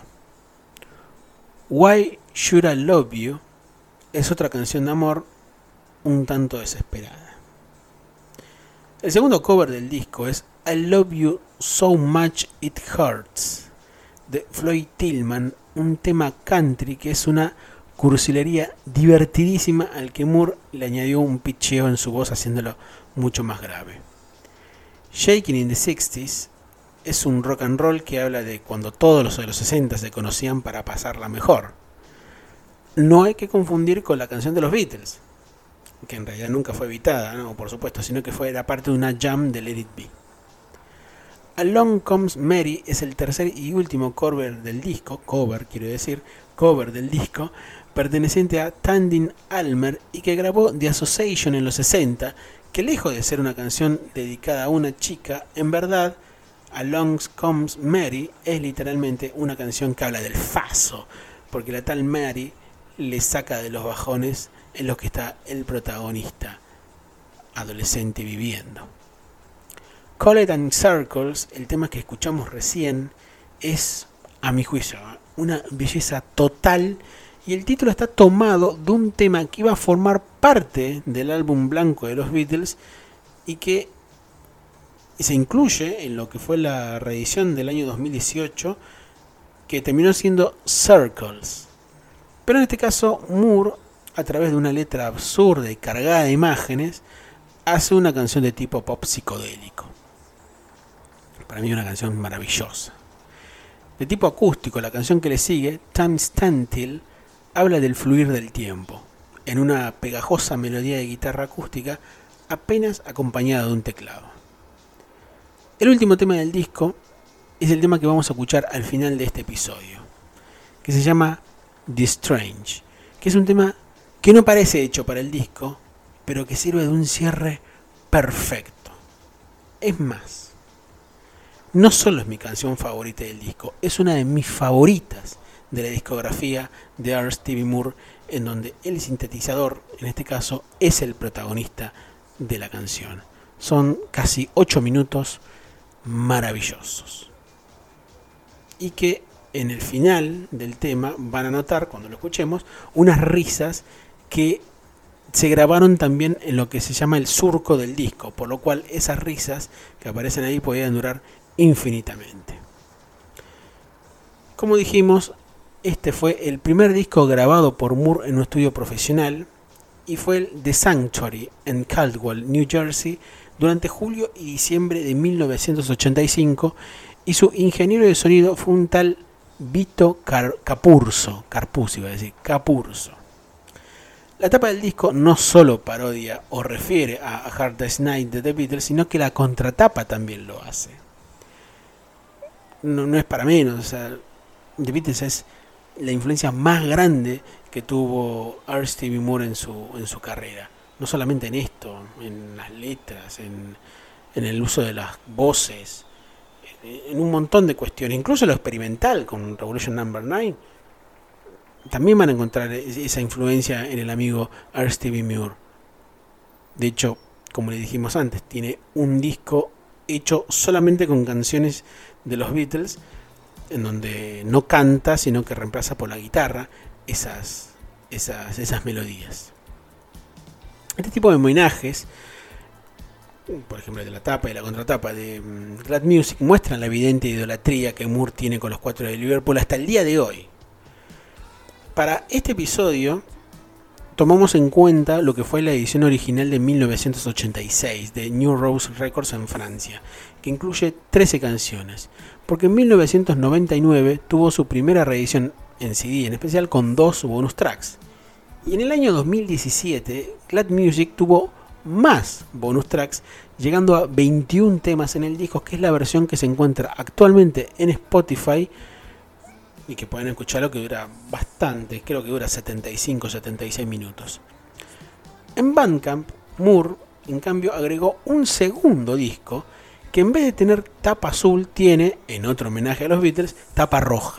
Why Should I Love You es otra canción de amor un tanto desesperada. El segundo cover del disco es I Love You So Much It Hurts de Floyd Tillman, un tema country que es una cursilería divertidísima al que Moore le añadió un pitcheo en su voz haciéndolo mucho más grave. Shakin' in the sixties es un rock and roll que habla de cuando todos los de los sesenta se conocían para pasarla mejor. No hay que confundir con la canción de los Beatles, que en realidad nunca fue editada, no, por supuesto, sino que fue era parte de una jam de Let It Be. Along Comes Mary es el tercer y último cover del disco, cover quiero decir, cover del disco, perteneciente a Tandin Almer y que grabó The Association en los sesenta, que lejos de ser una canción dedicada a una chica, en verdad, Along Comes Mary es literalmente una canción que habla del faso, porque la tal Mary le saca de los bajones en los que está el protagonista adolescente viviendo. Call and Circles, el tema que escuchamos recién, es, a mi juicio, una belleza total. Y el título está tomado de un tema que iba a formar parte del álbum blanco de los Beatles y que se incluye en lo que fue la reedición del año dos mil dieciocho, que terminó siendo Circles. Pero en este caso Moore, a través de una letra absurda y cargada de imágenes, hace una canción de tipo pop psicodélico. Para mí una canción maravillosa. De tipo acústico, la canción que le sigue, Time Stand Still, habla del fluir del tiempo, en una pegajosa melodía de guitarra acústica apenas acompañada de un teclado. El último tema del disco es el tema que vamos a escuchar al final de este episodio, que se llama The Strange, que es un tema que no parece hecho para el disco, pero que sirve de un cierre perfecto. Es más, no solo es mi canción favorita del disco, es una de mis favoritas de la discografía de R. Stevie Moore, en donde el sintetizador, en este caso, es el protagonista de la canción. Son casi ocho minutos maravillosos. Y que en el final del tema van a notar, cuando lo escuchemos, unas risas que se grabaron también en lo que se llama el surco del disco, por lo cual esas risas que aparecen ahí podían durar infinitamente. Como dijimos, este fue el primer disco grabado por Moore en un estudio profesional y fue el The Sanctuary en Caldwell, New Jersey, durante julio y diciembre de mil novecientos ochenta y cinco, y su ingeniero de sonido fue un tal Vito Car- Capurso, Carpuzzi iba a decir, Capurso. La tapa del disco no solo parodia o refiere a A Hard Day's Night de The Beatles, sino que la contratapa también lo hace. No, no es para menos, o sea, The Beatles es la influencia más grande que tuvo R. Stevie Moore en su, en su carrera. No solamente en esto, en las letras, en, en el uso de las voces, en, en un montón de cuestiones, incluso lo experimental con Revolution Number nueve. También van a encontrar esa influencia en el amigo R. Stevie Moore. De hecho, como le dijimos antes, tiene un disco hecho solamente con canciones de los Beatles, en donde no canta, sino que reemplaza por la guitarra esas, esas, esas melodías. Este tipo de homenajes, por ejemplo el de la tapa y la contratapa de Glad Music, muestran la evidente idolatría que Moore tiene con los Cuatro de Liverpool hasta el día de hoy. Para este episodio tomamos en cuenta lo que fue la edición original de mil novecientos ochenta y seis de New Rose Records en Francia, que incluye trece canciones, porque en mil novecientos noventa y nueve tuvo su primera reedición en C D, en especial con dos bonus tracks. Y en el año dos mil diecisiete, Glad Music tuvo más bonus tracks, llegando a veintiún temas en el disco, que es la versión que se encuentra actualmente en Spotify y que pueden escucharlo, que dura bastante, creo que dura setenta y cinco a setenta y seis minutos. En Bandcamp, Moore, en cambio, agregó un segundo disco que en vez de tener tapa azul tiene, en otro homenaje a los Beatles, tapa roja.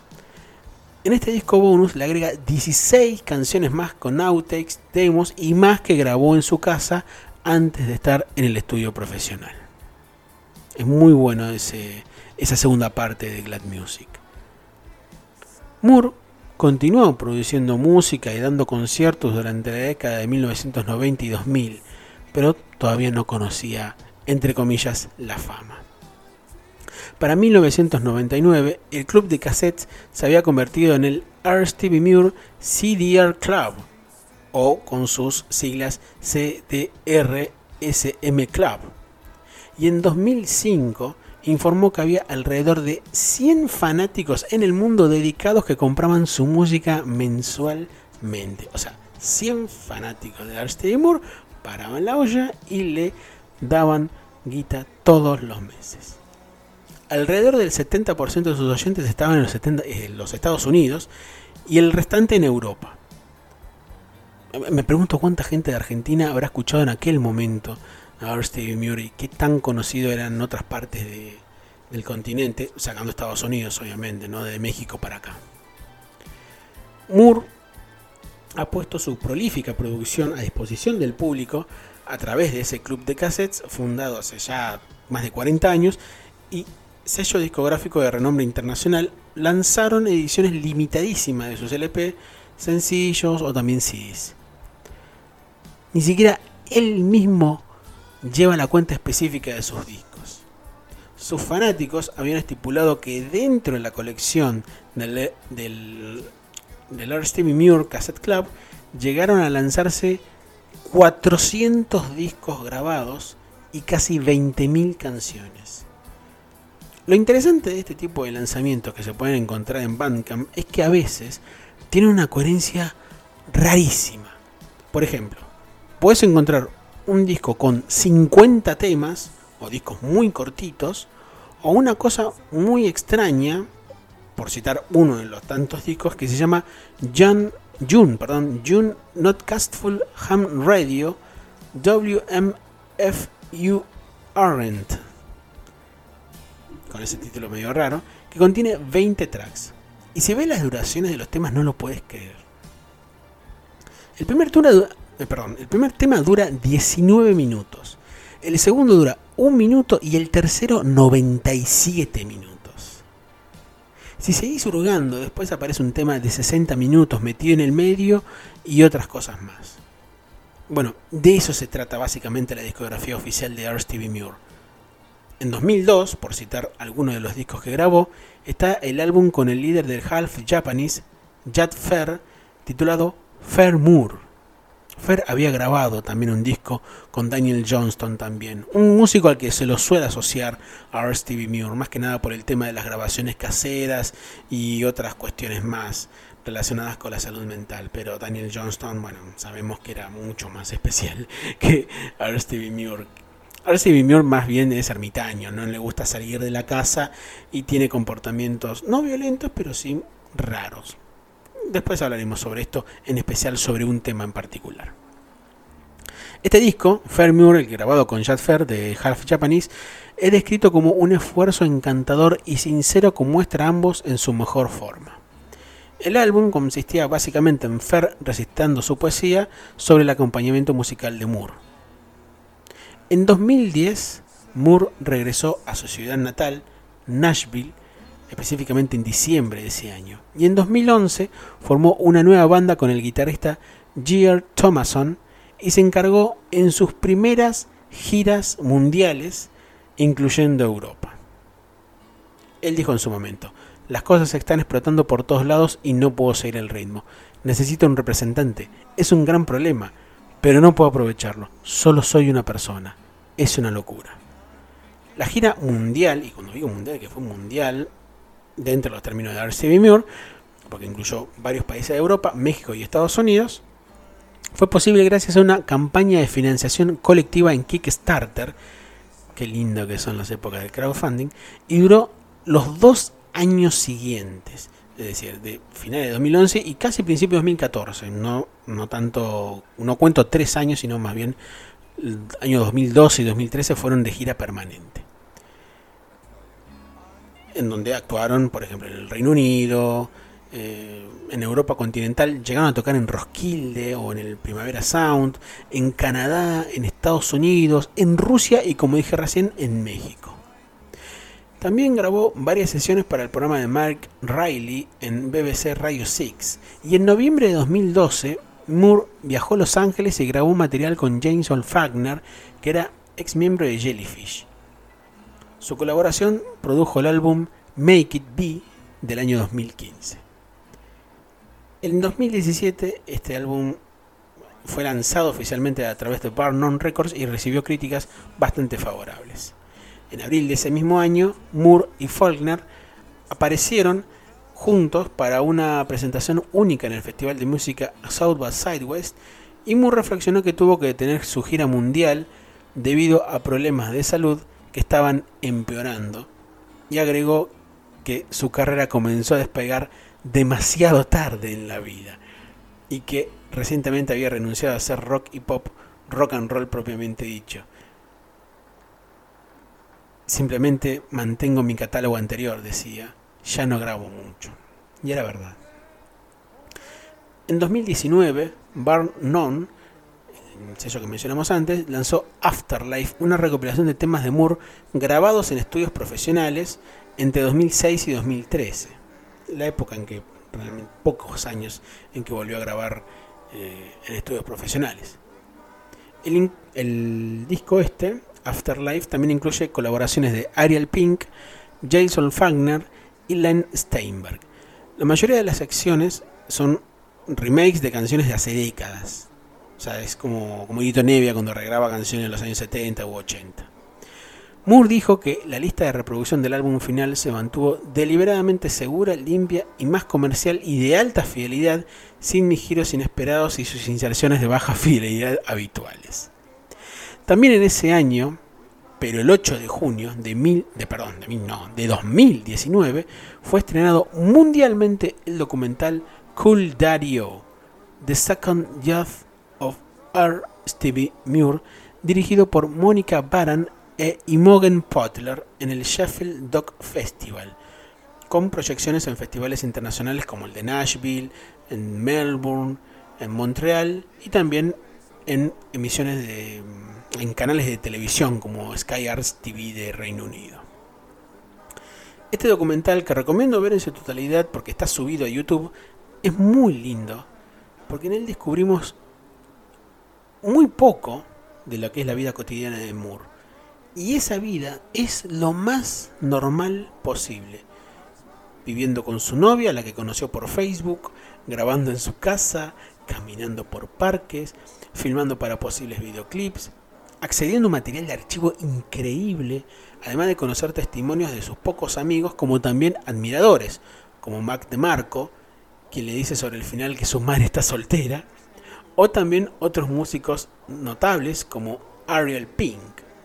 En este disco bonus le agrega dieciséis canciones más con outtakes, demos y más que grabó en su casa antes de estar en el estudio profesional. Es muy bueno ese, esa segunda parte de Glad Music. Moore continuó produciendo música y dando conciertos durante la década de mil novecientos noventa y dos mil, pero todavía no conocía, entre comillas, la fama. Para mil novecientos noventa y nueve, el club de cassettes se había convertido en el R. Stevie Moore C D R Club, o con sus siglas C D R S M Club. Y en dos mil cinco informó que había alrededor de cien fanáticos en el mundo dedicados que compraban su música mensualmente. O sea, cien fanáticos de R. Stevie Moore paraban la olla y le daban guita todos los meses. Alrededor del setenta por ciento de sus oyentes estaban en los, setenta, eh, los Estados Unidos y el restante en Europa. Me pregunto cuánta gente de Argentina habrá escuchado en aquel momento a R. Stevie Moore y qué tan conocido eran en otras partes de, del continente, sacando Estados Unidos obviamente, ¿no? De México para acá. Moore ha puesto su prolífica producción a disposición del público a través de ese club de cassettes fundado hace ya más de cuarenta años, y sello discográfico de renombre internacional lanzaron ediciones limitadísimas de sus L P, sencillos o también C Ds. Ni siquiera él mismo lleva la cuenta específica de sus discos. Sus fanáticos habían estipulado que dentro de la colección del, del, del R. Stevie Moore Cassette Club llegaron a lanzarse cuatrocientos discos grabados y casi veinte mil canciones. Lo interesante de este tipo de lanzamientos que se pueden encontrar en Bandcamp es que a veces tienen una coherencia rarísima. Por ejemplo, puedes encontrar un disco con cincuenta temas o discos muy cortitos, o una cosa muy extraña, por citar uno de los tantos discos, que se llama June, June, perdón, June Notcastful Ham Radio W M F U Aren't, con ese título medio raro, que contiene veinte tracks. Y si ves las duraciones de los temas no lo puedes creer. El primer, dura, eh, perdón, el primer tema dura diecinueve minutos, el segundo dura un minuto y el tercero noventa y siete minutos. Si seguís hurgando, después aparece un tema de sesenta minutos metido en el medio y otras cosas más. Bueno, de eso se trata básicamente la discografía oficial de R. Stevie Moore. En dos mil dos, por citar algunos de los discos que grabó, está el álbum con el líder del Half Japanese, Jad Fair, titulado Fair Moore. Fair había grabado también un disco con Daniel Johnston también, un músico al que se lo suele asociar a R. Stevie Moore, más que nada por el tema de las grabaciones caseras y otras cuestiones más relacionadas con la salud mental, pero Daniel Johnston, bueno, sabemos que era mucho más especial que R. Stevie Moore. R. Stevie Moore más bien es ermitaño, no le gusta salir de la casa y tiene comportamientos no violentos, pero sí raros. Después hablaremos sobre esto, en especial sobre un tema en particular. Este disco, Fair Moore, el grabado con Jad Fair de Half Japanese, es descrito como un esfuerzo encantador y sincero que muestra a ambos en su mejor forma. El álbum consistía básicamente en Fair recitando su poesía sobre el acompañamiento musical de Moore. En dos mil diez, Moore regresó a su ciudad natal, Nashville, específicamente en diciembre de ese año, y en dos mil once formó una nueva banda con el guitarrista Gear Thomason y se encargó en sus primeras giras mundiales, incluyendo Europa. Él dijo en su momento: las cosas se están explotando por todos lados y no puedo seguir el ritmo. Necesito un representante. Es un gran problema, pero no puedo aprovecharlo. Solo soy una persona. Es una locura. La gira mundial, y cuando digo mundial, que fue mundial dentro de los términos de R. Stevie Moore, porque incluyó varios países de Europa, México y Estados Unidos, fue posible gracias a una campaña de financiación colectiva en Kickstarter, qué lindo que son las épocas del crowdfunding, y duró los dos años siguientes, es decir, de finales de dos mil once y casi principios de dos mil catorce, no, no tanto, no cuento tres años, sino más bien el año dos mil doce y dos mil trece fueron de gira permanente, en donde actuaron, por ejemplo, en el Reino Unido, eh, en Europa continental, llegaron a tocar en Roskilde o en el Primavera Sound, en Canadá, en Estados Unidos, en Rusia y, como dije recién, en México. También grabó varias sesiones para el programa de Mark Riley en B B C Radio seis, y en noviembre de dos mil doce Moore viajó a Los Ángeles y grabó material con James Olfagner, que era ex miembro de Jellyfish. Su colaboración produjo el álbum Make It Be del año dos mil quince. En dos mil diecisiete este álbum fue lanzado oficialmente a través de Barnum Records y recibió críticas bastante favorables. En abril de ese mismo año, Moore y Faulkner aparecieron juntos para una presentación única en el Festival de Música South by Southwest, y Moore reflexionó que tuvo que detener su gira mundial debido a problemas de salud que estaban empeorando, y agregó que su carrera comenzó a despegar demasiado tarde en la vida y que recientemente había renunciado a hacer rock y pop, rock and roll propiamente dicho. Simplemente mantengo mi catálogo anterior, decía, ya no grabo mucho. Y era verdad. En dos mil diecinueve, Barnum el sello que mencionamos antes, lanzó Afterlife, una recopilación de temas de Moore grabados en estudios profesionales entre dos mil seis y dos mil trece, la época en que, realmente pocos años en que volvió a grabar eh, en estudios profesionales. El, el disco este, Afterlife, también incluye colaboraciones de Ariel Pink, Jason Falkner y Len Steinberg. La mayoría de las secciones son remakes de canciones de hace décadas. O sea, es como, como Hito Nevia cuando regraba canciones en los años setenta u ochenta. Moore dijo que la lista de reproducción del álbum final se mantuvo deliberadamente segura, limpia y más comercial y de alta fidelidad, sin mis giros inesperados y sus inserciones de baja fidelidad habituales. También en ese año, pero el ocho de junio de, mil, de, perdón, de, mil, no, de dos mil diecinueve, fue estrenado mundialmente el documental Cool Daddy-O, The Second Youth of R. Stevie Moore, dirigido por Monica Baran e Imogen Potler en el Sheffield Dog Festival, con proyecciones en festivales internacionales como el de Nashville, en Melbourne, en Montreal y también en emisiones de, en canales de televisión como Sky Arts T V de Reino Unido. Este documental, que recomiendo ver en su totalidad porque está subido a YouTube, es muy lindo porque en él descubrimos muy poco de lo que es la vida cotidiana de Moore. Y esa vida es lo más normal posible. Viviendo con su novia, la que conoció por Facebook, grabando en su casa, caminando por parques, filmando para posibles videoclips, accediendo a un material de archivo increíble, además de conocer testimonios de sus pocos amigos, como también admiradores, como Mac DeMarco, quien le dice sobre el final que su madre está soltera, o también otros músicos notables como Ariel Pink.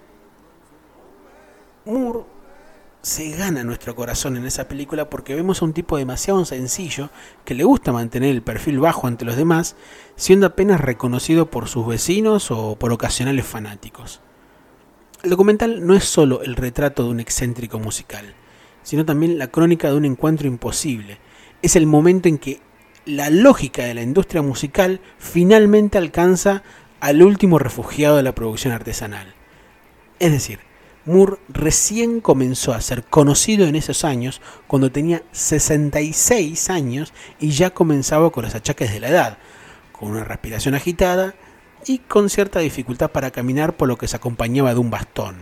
Moore se gana nuestro corazón en esa película porque vemos a un tipo demasiado sencillo que le gusta mantener el perfil bajo ante los demás, siendo apenas reconocido por sus vecinos o por ocasionales fanáticos. El documental no es solo el retrato de un excéntrico musical, sino también la crónica de un encuentro imposible. Es el momento en que la lógica de la industria musical finalmente alcanza al último refugiado de la producción artesanal. Es decir, Moore recién comenzó a ser conocido en esos años cuando tenía sesenta y seis años y ya comenzaba con los achaques de la edad, con una respiración agitada y con cierta dificultad para caminar, por lo que se acompañaba de un bastón.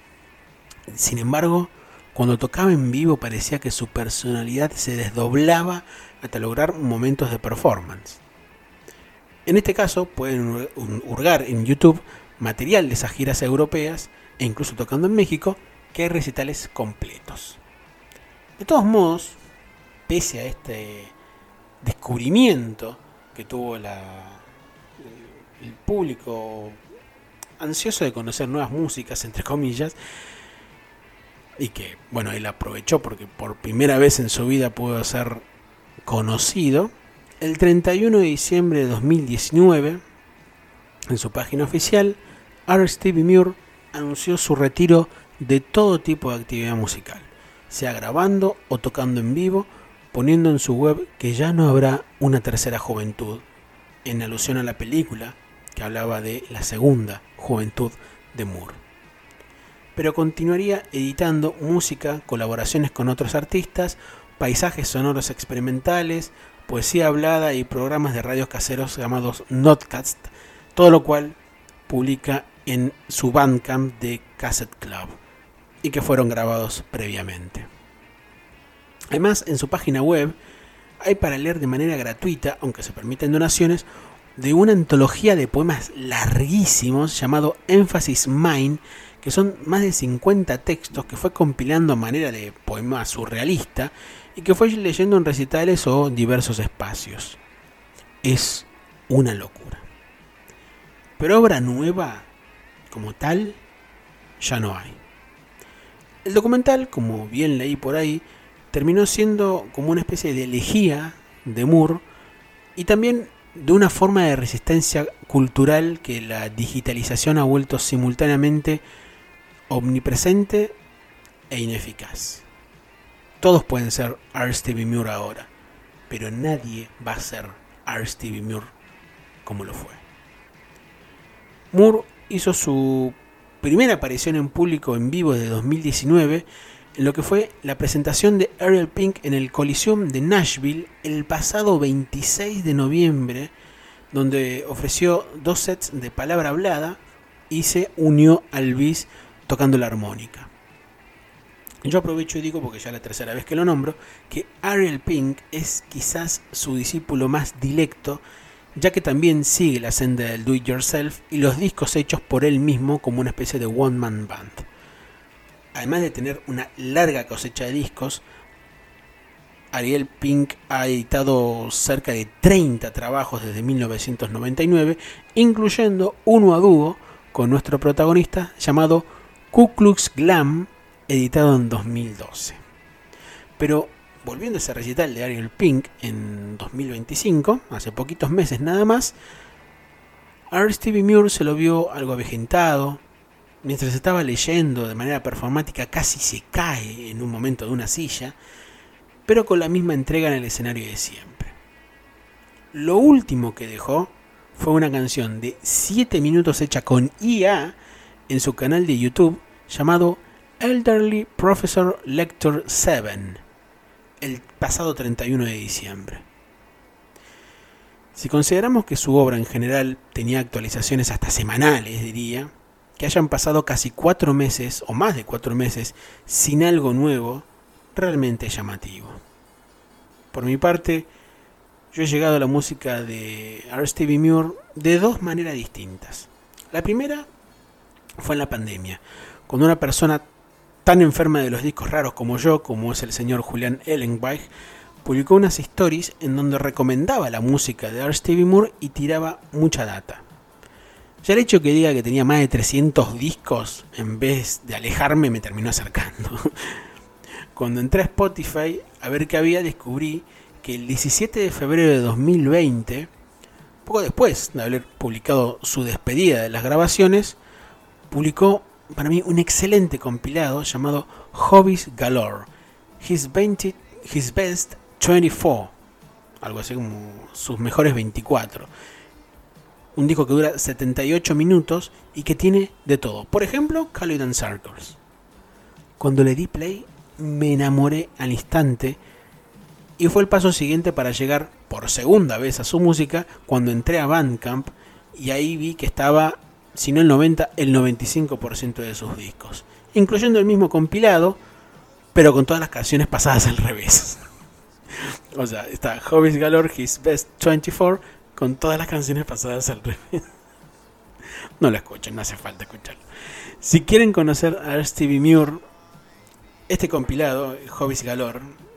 Sin embargo, cuando tocaba en vivo parecía que su personalidad se desdoblaba hasta lograr momentos de performance. En este caso pueden hurgar en YouTube material de esas giras europeas e incluso tocando en México, que hay recitales completos. De todos modos, pese a este descubrimiento que tuvo la, el, el público ansioso de conocer nuevas músicas, entre comillas, y que, bueno, él aprovechó porque por primera vez en su vida pudo ser conocido, el treinta y uno de diciembre de dos mil diecinueve, en su página oficial, R. Stevie Moore anunció su retiro de todo tipo de actividad musical, sea grabando o tocando en vivo, poniendo en su web que ya no habrá una tercera juventud, en alusión a la película que hablaba de la segunda juventud de Moore. Pero continuaría editando música, colaboraciones con otros artistas, paisajes sonoros experimentales, poesía hablada y programas de radios caseros llamados Notcast, todo lo cual publica en su Bandcamp de Cassette Club y que fueron grabados previamente. Además, en su página web hay para leer de manera gratuita, aunque se permiten donaciones, de una antología de poemas larguísimos llamado Emphasis Mine, que son más de cincuenta textos que fue compilando a manera de poema surrealista y que fue leyendo en recitales o diversos espacios. Es una locura. Pero obra nueva como tal ya no hay. El documental, como bien leí por ahí, terminó siendo como una especie de elegía de Moore y también de una forma de resistencia cultural que la digitalización ha vuelto simultáneamente omnipresente e ineficaz. Todos pueden ser R. Stevie Moore ahora, pero nadie va a ser R. Stevie Moore como lo fue. Moore hizo su primera aparición en público en vivo de dos mil diecinueve en lo que fue la presentación de Ariel Pink en el Coliseum de Nashville el pasado veintiséis de noviembre, donde ofreció dos sets de palabra hablada y se unió al bis tocando la armónica. Yo aprovecho y digo, porque ya es la tercera vez que lo nombro, que Ariel Pink es quizás su discípulo más dilecto, ya que también sigue la senda del do it yourself y los discos hechos por él mismo como una especie de one man band. Además de tener una larga cosecha de discos, Ariel Pink ha editado cerca de treinta trabajos desde mil novecientos noventa y nueve, incluyendo uno a dúo con nuestro protagonista llamado Ku Klux Glam, editado en dos mil doce. Pero volviendo a ese recital de Ariel Pink en dos mil veinticinco, hace poquitos meses nada más, a Stevie Moore se lo vio algo avejentado. Mientras estaba leyendo de manera performática casi se cae en un momento de una silla, pero con la misma entrega en el escenario de siempre. Lo último que dejó fue una canción de siete minutos hecha con I A en su canal de YouTube llamado Elderly Professor Lecture siete, el pasado treinta y uno de diciembre. Si consideramos que su obra en general tenía actualizaciones hasta semanales, diría, que hayan pasado casi cuatro meses o más de cuatro meses sin algo nuevo, realmente es llamativo. Por mi parte, yo he llegado a la música de R. Stevie Moore de dos maneras distintas. La primera fue en la pandemia, cuando una persona tan enferma de los discos raros como yo, como es el señor Julián Ellenweich, publicó unas stories en donde recomendaba la música de R. Stevie Moore y tiraba mucha data. Ya el hecho que diga que tenía más de trescientos discos, en vez de alejarme, me terminó acercando. Cuando entré a Spotify a ver qué había, descubrí que el diecisiete de febrero de dos mil veinte, poco después de haber publicado su despedida de las grabaciones, publicó para mí un excelente compilado llamado Hobbies Galore, His, veinte, His Best veinticuatro, algo así como sus mejores veinticuatro. Un disco que dura setenta y ocho minutos y que tiene de todo. Por ejemplo, Colored and Circles. Cuando le di play, me enamoré al instante y fue el paso siguiente para llegar por segunda vez a su música cuando entré a Bandcamp y ahí vi que estaba, si no el noventa, el noventa y cinco por ciento de sus discos, incluyendo el mismo compilado, pero con todas las canciones pasadas al revés. O sea, está Hobbies Galore, His Best veinticuatro, con todas las canciones pasadas al revés. No lo escuchen, no hace falta escucharlo. Si quieren conocer a Stevie Moore, este compilado, Hobbies Galore,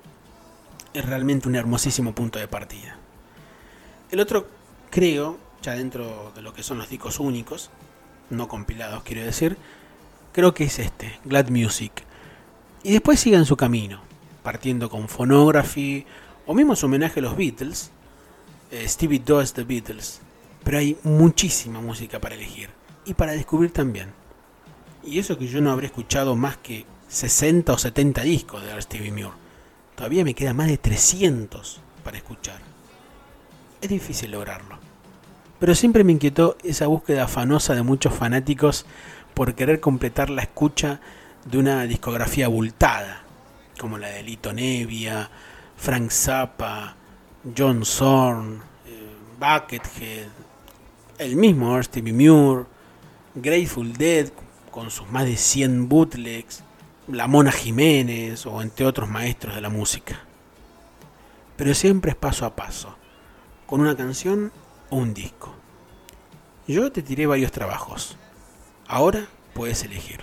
es realmente un hermosísimo punto de partida. El otro, creo, ya dentro de lo que son los discos únicos, no compilados quiero decir, creo que es este, Glad Music. Y después sigan su camino, partiendo con Phonography, o mismo su homenaje a los Beatles, eh, Stevie Does The Beatles. Pero hay muchísima música para elegir, y para descubrir también. Y eso que yo no habré escuchado más que sesenta o setenta discos de Stevie Moore. Todavía me queda más de trescientos para escuchar. Es difícil lograrlo. Pero siempre me inquietó esa búsqueda afanosa de muchos fanáticos por querer completar la escucha de una discografía abultada, como la de Lito Nebbia, Frank Zappa, John Zorn, eh, Buckethead, el mismo Stevie Moore, Grateful Dead con sus más de cien bootlegs, la Mona Jiménez o entre otros maestros de la música. Pero siempre es paso a paso, con una canción o un disco. Yo te tiré varios trabajos. Ahora puedes elegir.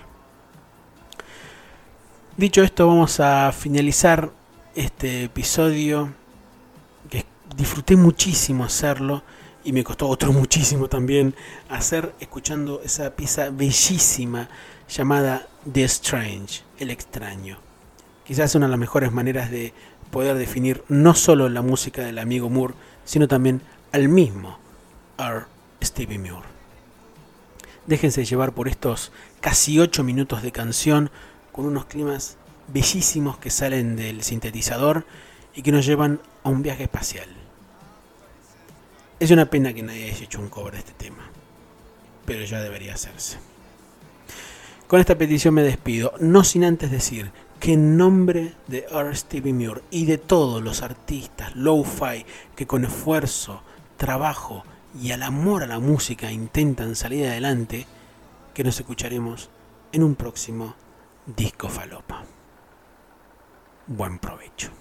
Dicho esto, vamos a finalizar este episodio que disfruté muchísimo hacerlo y me costó otro muchísimo también hacer, escuchando esa pieza bellísima llamada The Strange, el extraño. Quizás una de las mejores maneras de poder definir no solo la música del amigo Moore, sino también al mismo R. Stevie Moore. Déjense llevar por estos casi ocho minutos de canción con unos climas bellísimos que salen del sintetizador y que nos llevan a un viaje espacial. Es una pena que nadie haya hecho un cover de este tema. pero ya debería hacerse. Con esta petición me despido, no sin antes decir que en nombre de R. Stevie Muir y de todos los artistas lo-fi que con esfuerzo, trabajo y al amor a la música intentan salir adelante, que nos escucharemos en un próximo Disco Falopa. Buen provecho.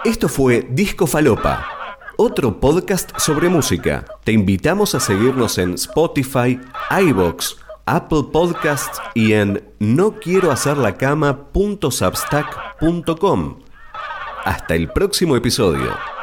Esto fue Disco Falopa, otro podcast sobre música. Te invitamos a seguirnos en Spotify, iVoox, Apple Podcasts y en no quiero hacer la cama punto substack punto com. Hasta el próximo episodio.